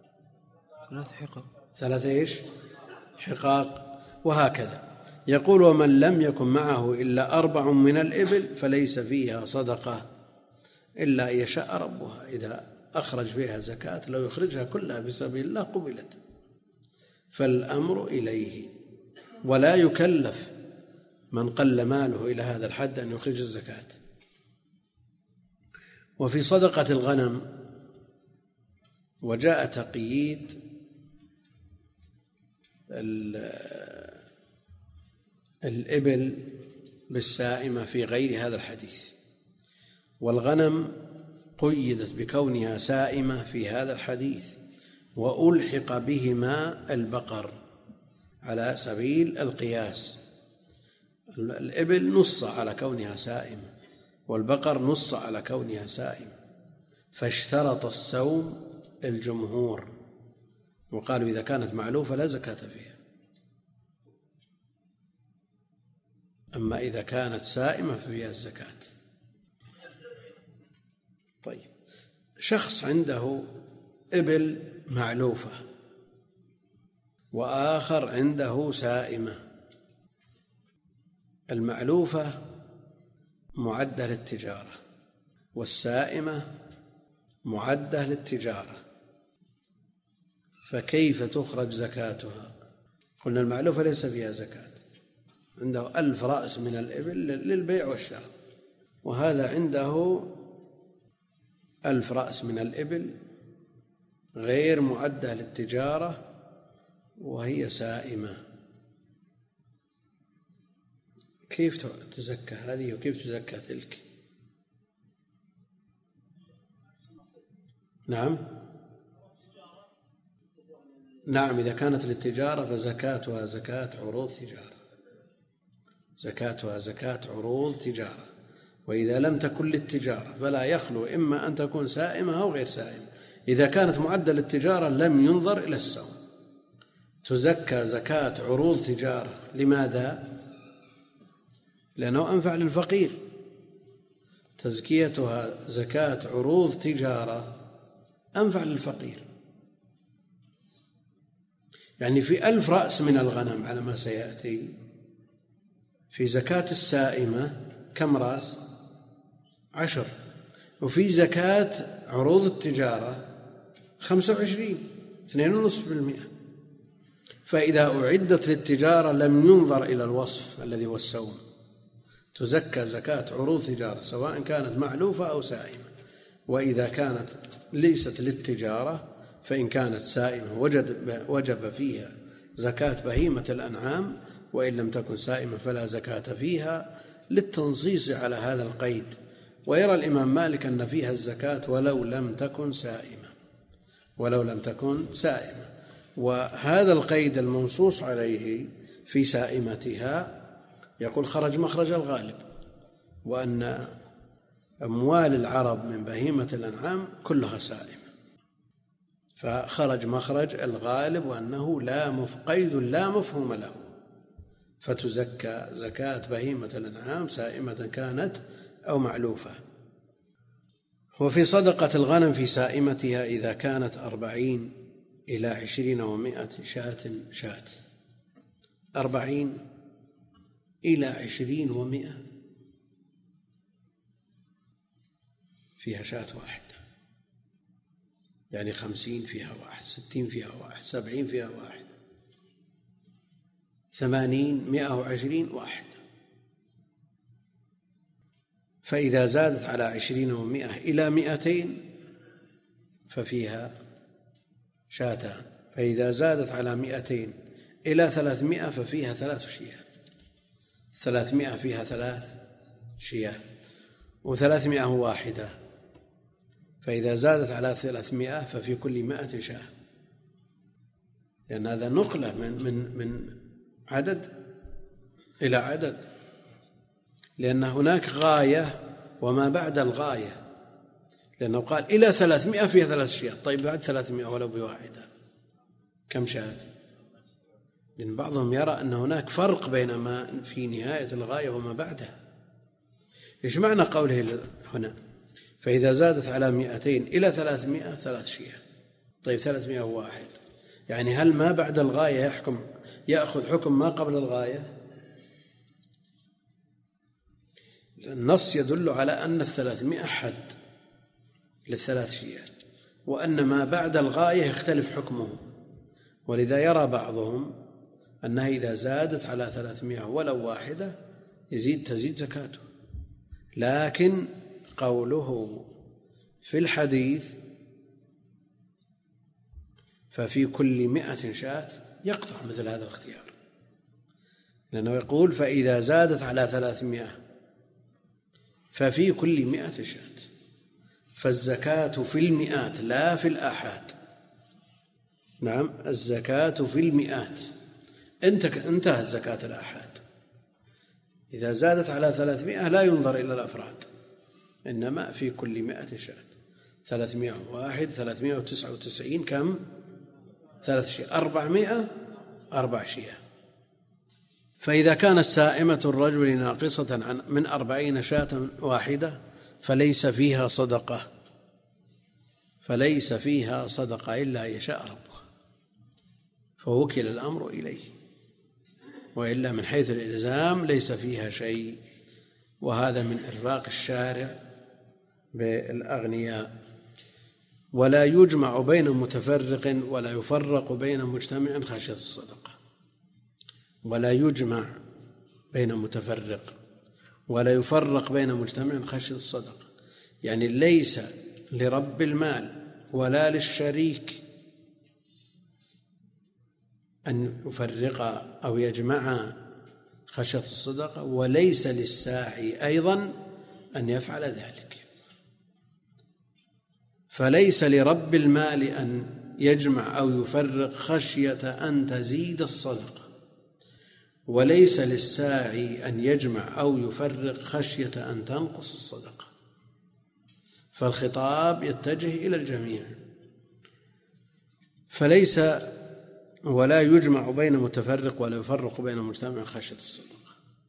3 إيش؟ حقاق. وهكذا يقول: ومن لم يكن معه إلا 4 من الإبل فليس فيها صدقة إلا أن يشاء ربها. إذا أخرج فيها زكاة لو يخرجها كلها في سبيل الله قبلت، فالأمر إليه، ولا يكلف من قل ماله إلى هذا الحد أن يخرج الزكاة. وفي صدقة الغنم وجاء تقييد الإبل بالسائمة في غير هذا الحديث، والغنم قيدت بكونها سائمة في هذا الحديث، وألحق بهما البقر على سبيل القياس. الإبل نص على كونها سائمة، والبقر نص على كونها سائمة، فاشترط السوم الجمهور، وقالوا إذا كانت معلوفة لا زكاة فيها، أما إذا كانت سائمة ففيها الزكاة. طيب، شخص عنده إبل معلوفة وآخر عنده سائمة. المعلوفة معدة للتجارة، والسائمة معدة للتجارة، فكيف تخرج زكاتها؟ قلنا المعلوفة ليس فيها زكاة، عنده 1000 رأس من الإبل للبيع والشراء، وهذا عنده 1000 رأس من الإبل غير معدة للتجارة وهي سائمة. كيف تزكى هذه وكيف تزكى تلك؟ نعم، إذا كانت للتجارة فزكاتها زكاة عروض تجارة، زكاتها زكاة عروض تجارة. وإذا لم تكن للتجارة فلا يخلو إما أن تكون سائمة أو غير سائمة. إذا كانت معدة للتجارة لم ينظر إلى السوم، تزكى زكاة عروض تجارة. لماذا؟ لأنه أنفع للفقير. تزكيتها زكاة عروض تجارة أنفع للفقير. يعني في 1000 رأس من الغنم على ما سيأتي، في زكاة السائمة كم رأس؟ 10، وفي زكاة عروض التجارة 25، 2.5%. فإذا أعدت للتجارة لم ينظر إلى الوصف الذي هو السوم، تزكى زكاة عروض تجارة سواء كانت معلوفة أو سائمة. وإذا كانت ليست للتجارة فإن كانت سائمة وجب فيها زكاة بهيمة الأنعام، وإن لم تكن سائمة فلا زكاة فيها، للتنصيص على هذا القيد. ويرى الإمام مالك أن فيها الزكاة ولو لم تكن سائمة، وهذا القيد المنصوص عليه في سائمتها يقول خرج مخرج الغالب، وأن أموال العرب من بهيمة الأنعام كلها سائمة، فخرج مخرج الغالب وأنه قيد لا مفهوم له، فتزكى زكاة بهيمة الأنعام سائمة كانت أو معلوفة. وفي صدقة الغنم في سائمتها إذا كانت 40 إلى 20 و100 شاة 40 إلى 20 و100 فيها شاة واحدة، يعني 50 فيها واحد، 60 فيها واحد، 70 فيها واحد، 80 120 واحد. فإذا زادت على 20 و100 إلى 200 ففيها شاتان، فإذا زادت على 200 إلى 300 ففيها 3 شياه، 300 فيها 3 شياه، و300 واحدة. فإذا زادت على 300 ففي كل 100 شاة، لأن هذا نقلة من عدد إلى عدد. لأن هناك غاية وما بعد الغاية، لأنه قال إلى 300 فيها 3 شياه. طيب بعد 300 ولو بواحدة كم شاة؟ لأن بعضهم يرى أن هناك فرق بين ما في نهاية الغاية وما بعدها. إيش معنى قوله هنا فإذا زادت على 200 إلى 300 3 شياه؟ طيب 301، يعني هل ما بعد الغاية يأخذ حكم ما قبل الغاية؟ النص يدل على أن 300 حد ل3 شياه، وأن ما بعد الغاية يختلف حكمه. ولذا يرى بعضهم أنها إذا زادت على 300 ولو واحدة تزيد زكاته. لكن قوله في الحديث ففي كل 100 شاة يقطع مثل هذا الاختيار، لأنه يقول فإذا زادت على 300 ففي كل 100 شاة، فالزكاة في المئات لا في الآحاد. نعم، الزكاة في المئات، انتهت زكاة الآحاد. إذا زادت على 300 لا ينظر إلى الأفراد، إنما في كل 100 شاة. 301 399 كم؟ 3 شياه. 400 4 شياه. فإذا كانت سائمة الرجل ناقصة من 40 شاة واحدة فليس فيها صدقة إلا يشاء ربه، فوكل الأمر إليه، وإلا من حيث الإلزام ليس فيها شيء. وهذا من إرفاق الشارع بالأغنياء. ولا يجمع بين متفرق ولا يفرق بين مجتمع خشية الصدقة. ولا يجمع بين متفرق ولا يفرق بين مجتمع خشية الصدقة، يعني ليس لرب المال ولا للشريك أن يفرق أو يجمع خشية الصدقة، وليس للساعي أيضا أن يفعل ذلك. فليس لرب المال أن يجمع أو يفرق خشية أن تزيد الصدقة، وليس للساعي أن يجمع أو يفرق خشية أن تنقص الصدقة. فالخطاب يتجه إلى الجميع. فليس ولا يجمع بين متفرق ولا يفرق بين مجتمع خشية الصدقة.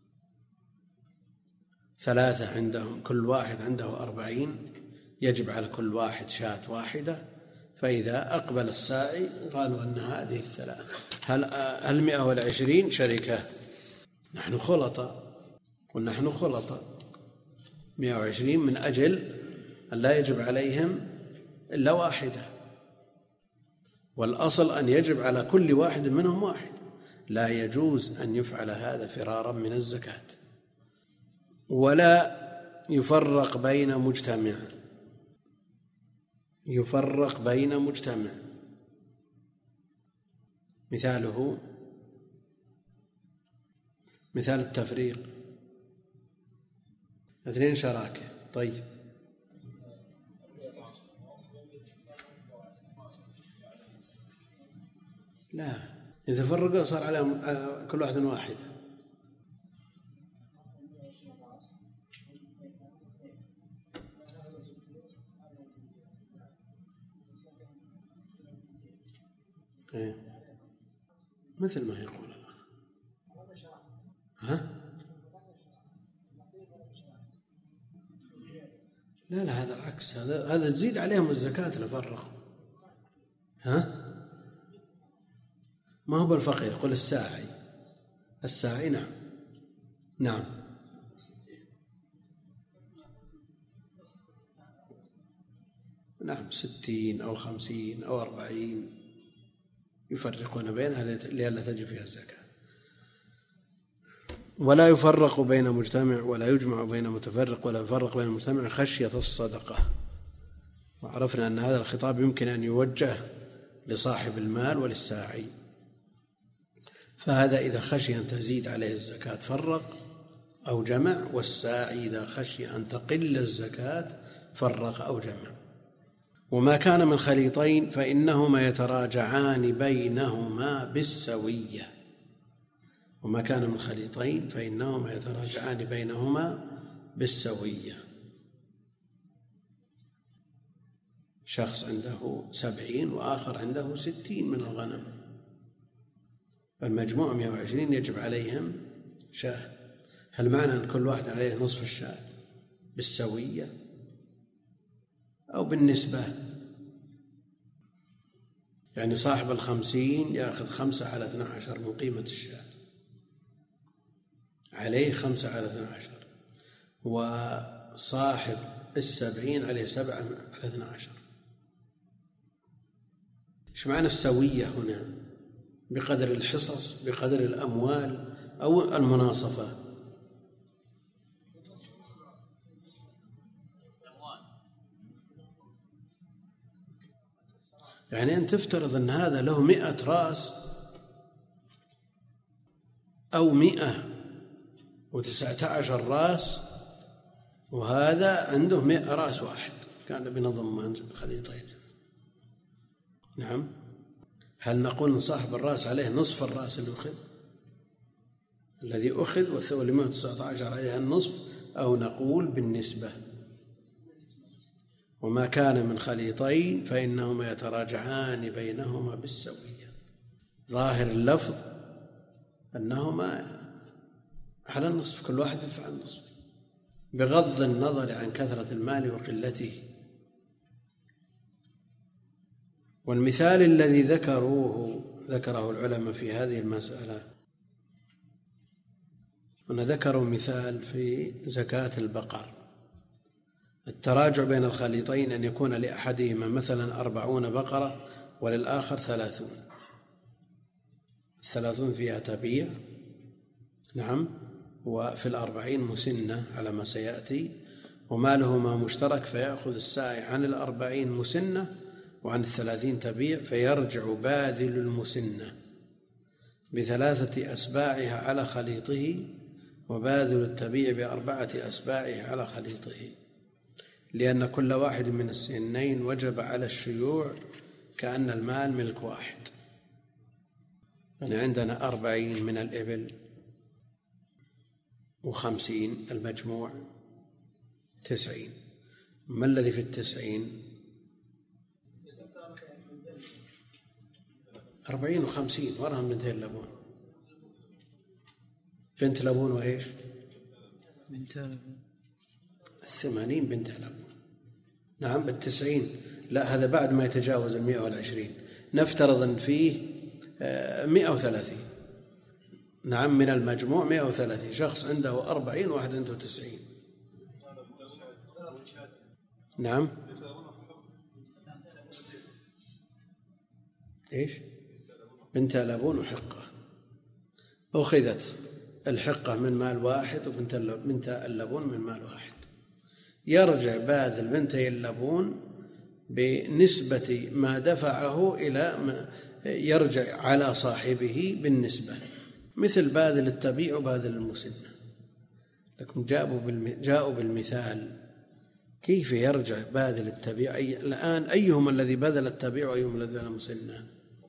3 عندهم كل واحد عنده 40، يجب على كل واحد شاة واحدة. فإذا أقبل الساعي قالوا أن هذه 3 هل 120 شركة؟ نحن خلطة 120 من أجل أن لا يجب عليهم إلا واحدة، والأصل أن يجب على كل واحد منهم واحد. لا يجوز أن يفعل هذا فرارا من الزكاة. ولا يفرق بين مجتمع. مثاله مثال التفريق 2 شراكة. طيب لا، إذا فرقوا صار عليهم كل واحد واحدة. مثل ما يقول الأخ. لا هذا العكس، هذا تزيد عليهم الزكاة لفرقوا. ما هو بالفقير، قل الساعي. نعم 60 أو 50 أو 40 يفرقون بينها لئلا تجب فيها الزكاة. ولا يفرق بين مجتمع ولا يجمع بين متفرق ولا يفرق بين مجتمع خشية الصدقة. وعرفنا أن هذا الخطاب يمكن أن يوجه لصاحب المال وللساعي. فهذا إذا خشي أن تزيد عليه الزكاة فرق أو جمع، والساعي إذا خشي أن تقل الزكاة فرق أو جمع. وما كان من خليطين فإنهما يتراجعان بينهما بالسوية. وما كان من خليطين فإنهما يتراجعان بينهما بالسوية. شخص عنده 70 وآخر عنده 60 من الغنم، فالمجموع 120 يجب عليهم شاة. هل معنى أن كل واحد عليه نصف الشاة بالسوية أو بالنسبة؟ يعني صاحب 50 يأخذ 5/12 من قيمة الشاة، عليه 5/12، وصاحب 70 عليه 7/12. إيش معنى السوية هنا؟ بقدر الحصص، بقدر الأموال، أو المناصفة؟ يعني أن تفترض أن هذا له 100 رأس أو 119 رأس، وهذا عنده 100 رأس واحد، كان بنظم خليطين. نعم. هل نقول أن صاحب الرأس عليه نصف الرأس الذي أخذ والثاني 119 عليها النصف، أو نقول بالنسبة؟ وما كان من خليطين فإنهما يتراجعان بينهما بالسوية. ظاهر اللفظ أنهما على النصف، كل واحد يدفع النصف بغض النظر عن كثرة المال وقلته. والمثال الذي ذكره العلماء في هذه المسألة، هنا ذكروا مثال في زكاة البقر. التراجع بين الخليطين أن يكون لأحدهما مثلا 40 بقرة وللآخر 30 فيها تبيع. نعم. وفي 40 مسنة على ما سيأتي، ومالهما مشترك، فيأخذ السائع عن 40 مسنة وعن 30 تبيع، فيرجع باذل المسنة ب3 أسباعها على خليطه، وباذل التبيع ب4 أسباعها على خليطه، لأن كل واحد من السنين وجب على الشيوع كأن المال ملك واحد. يعني عندنا 40 من الإبل و50، المجموع 90. ما الذي في 90؟ 40 و50 وراهم 200 لبون. بنت لبون وإيش؟ 80 بنت لبون. نعم. 90 لا، هذا بعد ما يتجاوز 120. نفترض أن فيه 130. نعم. من المجموع 130. شخص عنده 40 واحد عنده 90. نعم. إيش؟ بنت لبون وحقة. أخذت الحقة من مال واحد وبنت اللبون من مال واحد. يرجع باذل بنتي اللبون بنسبة ما دفعه يرجع على صاحبه بالنسبة، مثل باذل التبيع وباذل المسنة. لكن جاءوا بالمثال كيف يرجع باذل التبيع. الآن أيهم الذي بذل التبيع وأيهم الذي بذل المسنة؟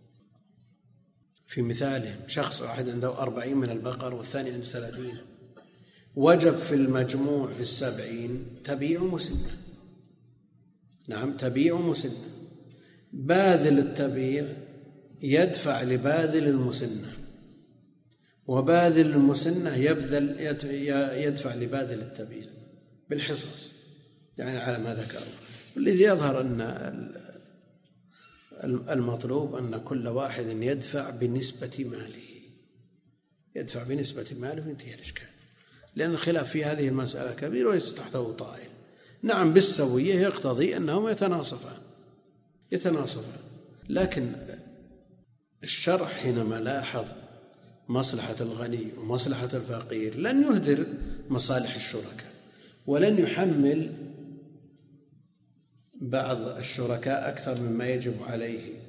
في مثالهم شخص واحد عنده 40 من البقر والثاني عنده 30، وجب في المجموع في 70 تبيع مسنة. نعم. تبيع مسنة. باذل التبيع يدفع لباذل المسنة، وباذل المسنة يدفع لباذل التبيع بالحصص، يعني على ما ذكروا. والذي يظهر أن المطلوب أن كل واحد يدفع بنسبة ماله وينتهي الإشكال، لأن الخلاف في هذه المسألة كبير وليس تحته طائل. نعم. بالسوية يقتضي أنهم يتناصفان، لكن الشرع حينما لاحظ مصلحة الغني ومصلحة الفقير لن يهدر مصالح الشركاء، ولن يحمل بعض الشركاء أكثر مما يجب عليه.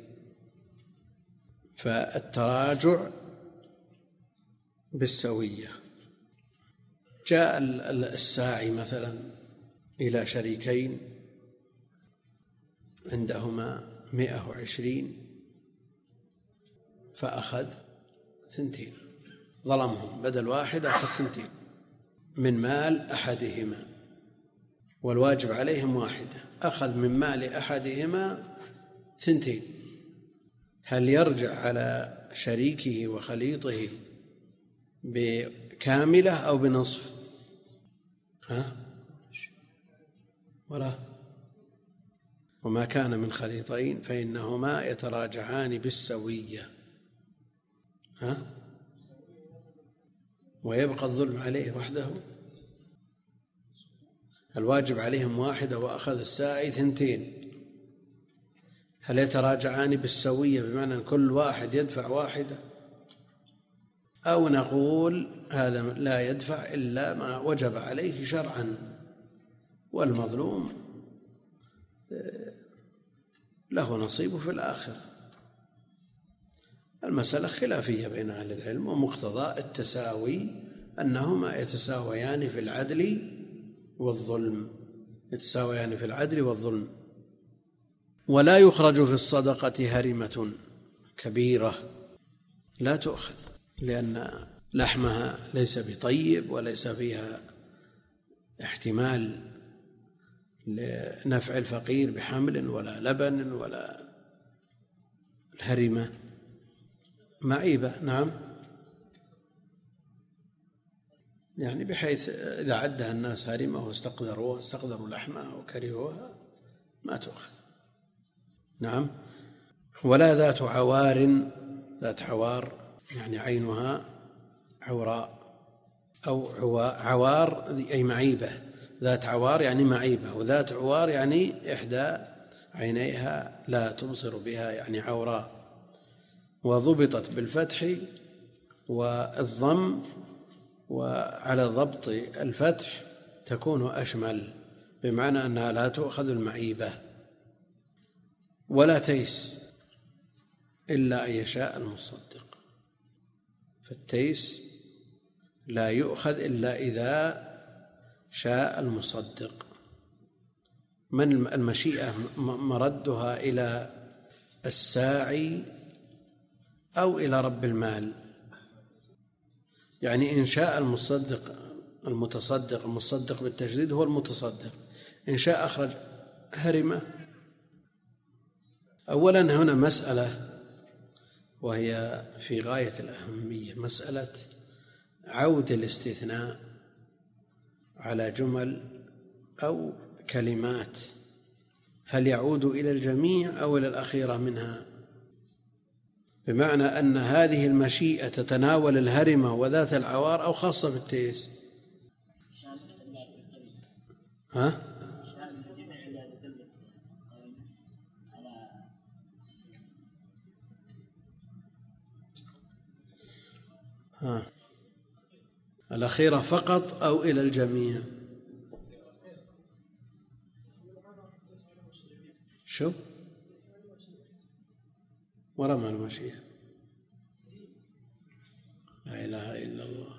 فالتراجع بالسوية. جاء الساعي مثلا إلى شريكين عندهما 120 فأخذ 2، ظلمهم، بدل واحد أخذ 2 من مال أحدهما، والواجب عليهم 1، أخذ من مال أحدهما 2، هل يرجع على شريكه وخليطه بكاملة أو بنصف؟ وما كان من خليطين فإنهما يتراجعان بالسوية، ويبقى الظلم عليه وحده. الواجب عليهم 1 وأخذ السائي 2، هل يتراجعان بالسوية بمعنى أن كل واحد يدفع 1، أو نقول هذا لا يدفع إلا ما وجب عليه شرعا، والمظلوم له نصيب في الآخرة؟ المسألة خلافية بين أهل العلم، ومقتضى التساوي أنهما يتساويان في العدل والظلم، ولا يخرج في الصدقة هرمة كبيرة، لا تؤخذ، لأن لحمها ليس بطيب وليس فيها احتمال لنفع الفقير بحمل ولا لبن، ولا الهرمة معيبة. نعم، يعني بحيث إذا عدها الناس هرمة واستقدروا لحمها وكرهوها ما تؤخذ. نعم، ولا ذات عوار يعني عينها عوراء، أو عوار أي معيبة، ذات عوار يعني معيبة، وذات عوار يعني إحدى عينيها لا تبصر بها يعني عوراء، وضبطت بالفتح والضم، وعلى ضبط الفتح تكون أشمل، بمعنى أنها لا تؤخذ المعيبة. ولا تيس إلا أن يشاء المصدق، فالتيس لا يؤخذ إلا إذا شاء المصدق. من المشيئة مردها إلى الساعي أو إلى رب المال، يعني إن شاء المصدق بالتجديد هو المتصدق، إن شاء أخرج هرمة. أولا هنا مسألة وهي في غاية الأهمية، مسألة عود الاستثناء على جمل أو كلمات، هل يعود إلى الجميع أو إلى الأخيرة منها؟ بمعنى أن هذه المشيئة تتناول الهرمة وذات العوار أو خاصة بالتيس؟ الأخيرة فقط أو إلى الجميع؟ شو ورمى المشيئة؟ لا إله إلا الله.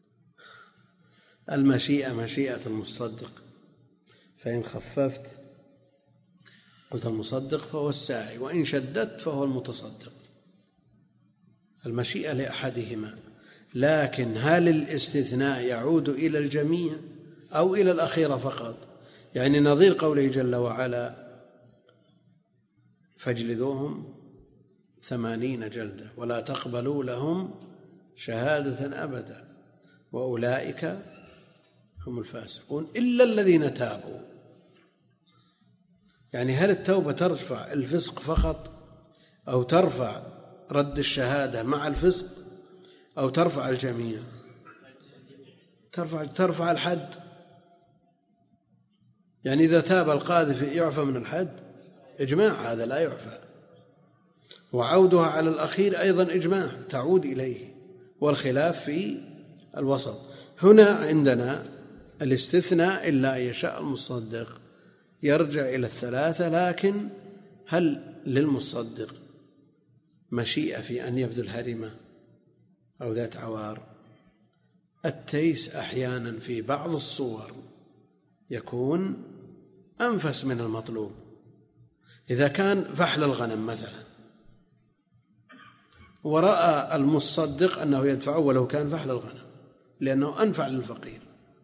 المشيئة مشيئة المصدق، فإن خففت قلت المصدق فهو الساعي، وإن شددت فهو المتصدق. المشيئة لأحدهما، لكن هل الاستثناء يعود إلى الجميع أو إلى الأخيرة فقط؟ يعني نظير قوله جل وعلا فاجلدوهم 80 جلدة ولا تقبلوا لهم شهادة أبدا وأولئك هم الفاسقون إلا الذين تابوا. يعني هل التوبة ترفع الفسق فقط، أو ترفع رد الشهادة مع الفسق، أو ترفع الجميع؟ ترفع الحد. يعني إذا تاب القاذف يعفى من الحد؟ إجماع هذا لا يعفى. وعودها على الأخير أيضا إجماع تعود إليه، والخلاف في الوسط. هنا عندنا الاستثناء إلا أن يشاء المصدق يرجع إلى الثلاثة، لكن هل للمصدق مشيئة في أن يبذل هرمة أو ذات عوار؟ التيس أحيانا في بعض الصور يكون أنفس من المطلوب. إذا كان فحل الغنم مثلا ورأى المصدق أنه يدفعه ولو كان فحل الغنم لأنه أنفع للفقير.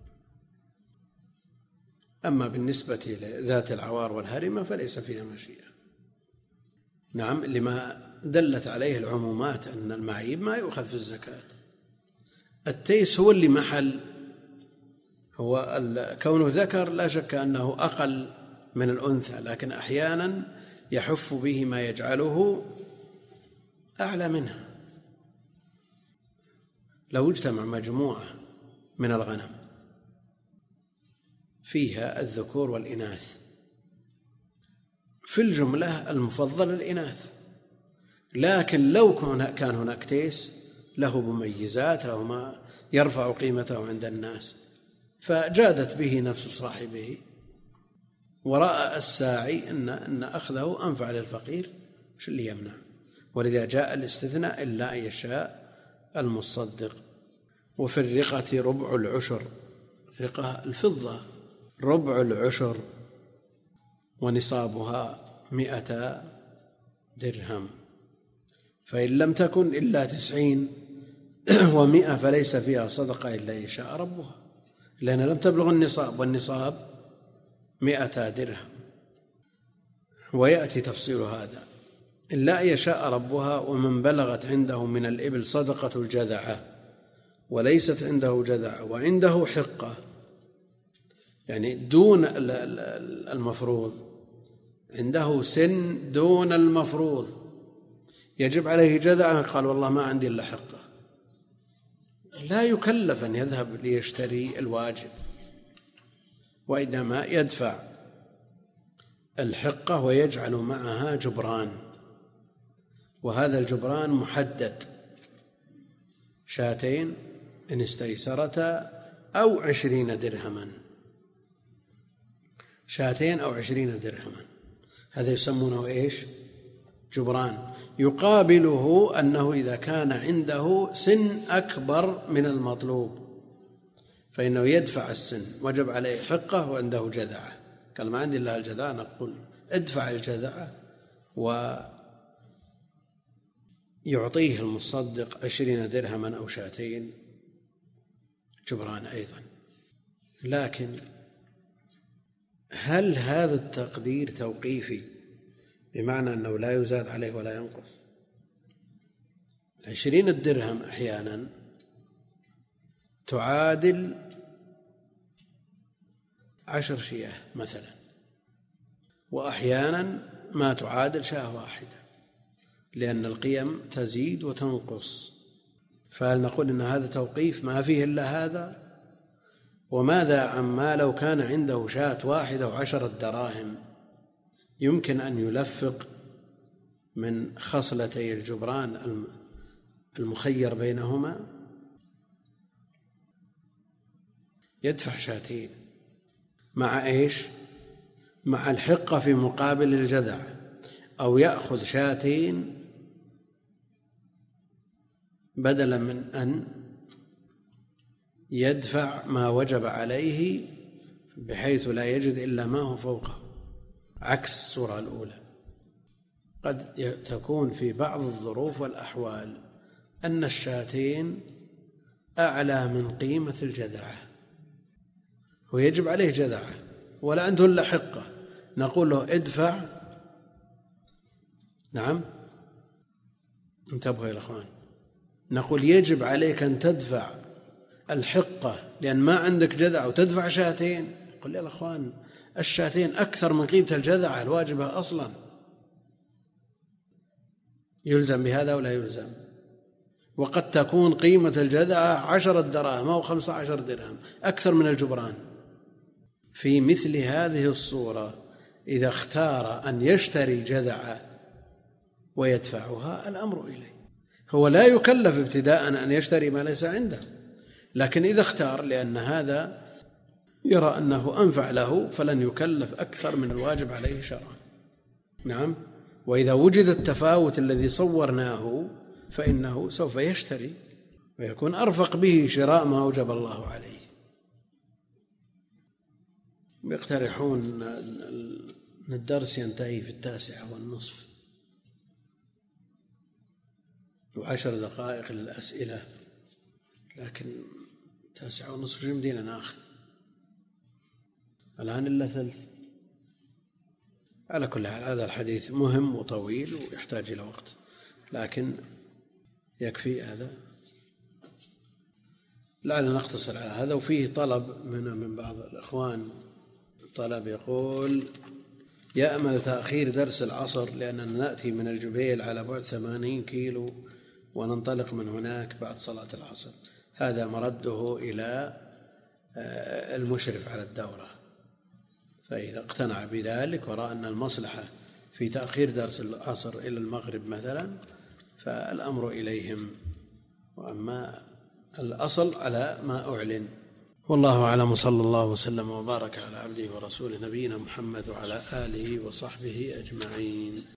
أما بالنسبة لذات العوار والهرمة فليس فيها مشيئة. نعم، لما دلت عليه العمومات أن المعيب ما يؤخذ في الزكاة. التيس هو اللي محل، هو كونه ذكر لا شك أنه أقل من الأنثى، لكن أحيانا يحف به ما يجعله أعلى منها. لو اجتمع مجموعة من الغنم فيها الذكور والإناث، في الجملة المفضل الإناث، لكن لو كان هناك تيس له مميزات، له ما يرفع قيمته عند الناس، فجادت به نفس صاحبه، ورأى الساعي أن أخذه أنفع للفقير، شو اللي يمنع؟ ولذا جاء الاستثناء إلا أن يشاء المصدق. وفي الرقة ربع العشر، رقة الفضة ربع العشر، ونصابها 100 درهم، فإن لم تكن إلا 90 و100 فليس فيها صدقة إلا يشاء ربها، لأن لم تبلغ النصاب، والنصاب 100 درهم. ويأتي تفصيل هذا إلا يشاء ربها. ومن بلغت عنده من الإبل صدقة الجذعة وليست عنده جذعة وعنده حقة، يعني دون المفروض، عنده سن دون المفروض يجب عليه جذعة، قال والله ما عندي إلا حقة، لا يكلف أن يذهب ليشتري الواجب، وإنما يدفع الحقة ويجعل معها جبران، وهذا الجبران محدد، 2 إن استيسرتا أو 20 درهما، 2 أو 20 درهما، هذا يسمونه إيش؟ جبران. يقابله أنه إذا كان عنده سن أكبر من المطلوب فإنه يدفع السن، وجب عليه حقة وعنده جذعة، قال ما عندي إلا الجذعة، نقول ادفع الجذعة ويعطيه المصدق 20 درهما أو 2 جبران أيضا. لكن هل هذا التقدير توقيفي بمعنى أنه لا يزاد عليه ولا ينقص؟ 20 درهم أحيانا تعادل 10 شياه مثلا، وأحيانا ما تعادل شاة واحدة، لأن القيم تزيد وتنقص. فهل نقول إن هذا توقيف ما فيه إلا هذا؟ وماذا عما لو كان عنده شاة واحدة و10 دراهم، يمكن أن يلفق من خصلتي الجبران المخير بينهما، يدفع 2 مع إيش؟ مع الحقة في مقابل الجذع، أو يأخذ 2 بدلا من أن يدفع ما وجب عليه بحيث لا يجد إلا ما هو فوقه، عكس الصورة الأولى. قد تكون في بعض الظروف والأحوال أن 2 أعلى من قيمة الجذعة ويجب عليه جذعة ولا عنده إلا حقة، نقول له ادفع. نعم، انتبهوا يا الأخوان، نقول يجب عليك أن تدفع الحقة لأن ما عندك جذعة وتدفع 2. يقول لي يا الأخوان 2 أكثر من قيمة الجذعة الواجبة أصلا، يلزم بهذا ولا يلزم؟ وقد تكون قيمة الجذعة 10 دراهم أو 15 درهم أكثر من الجبران. في مثل هذه الصورة إذا اختار أن يشتري جذعة ويدفعها الأمر إليه، هو لا يكلف ابتداء أن يشتري ما ليس عنده، لكن إذا اختار لأن هذا يرى أنه أنفع له فلن يكلف أكثر من الواجب عليه شرعا. نعم، وإذا وجد التفاوت الذي صورناه فإنه سوف يشتري ويكون أرفق به شراء ما أوجب الله عليه. يقترحون أن الدرس ينتهي في 9:30. و10 دقائق للأسئلة، لكن 9:30 يمدينا ناخذ الآن إلا ثلث. على كل حال هذا الحديث مهم وطويل ويحتاج إلى وقت، لكن يكفي هذا. لعلنا نقتصر على هذا. وفيه طلب من بعض الإخوان، طلب يقول: يأمل تأخير درس العصر لأننا نأتي من الجبيل على بعد 80 كيلو وننطلق من هناك بعد صلاة العصر. هذا مرده إلى المشرف على الدورة، فإذا اقتنع بذلك ورأى أن المصلحة في تأخير درس العصر إلى المغرب مثلا فالأمر إليهم، وأما الأصل على ما أعلن. والله أعلم، صلى الله وسلم وبارك على عبده ورسوله نبينا محمد وعلى آله وصحبه أجمعين.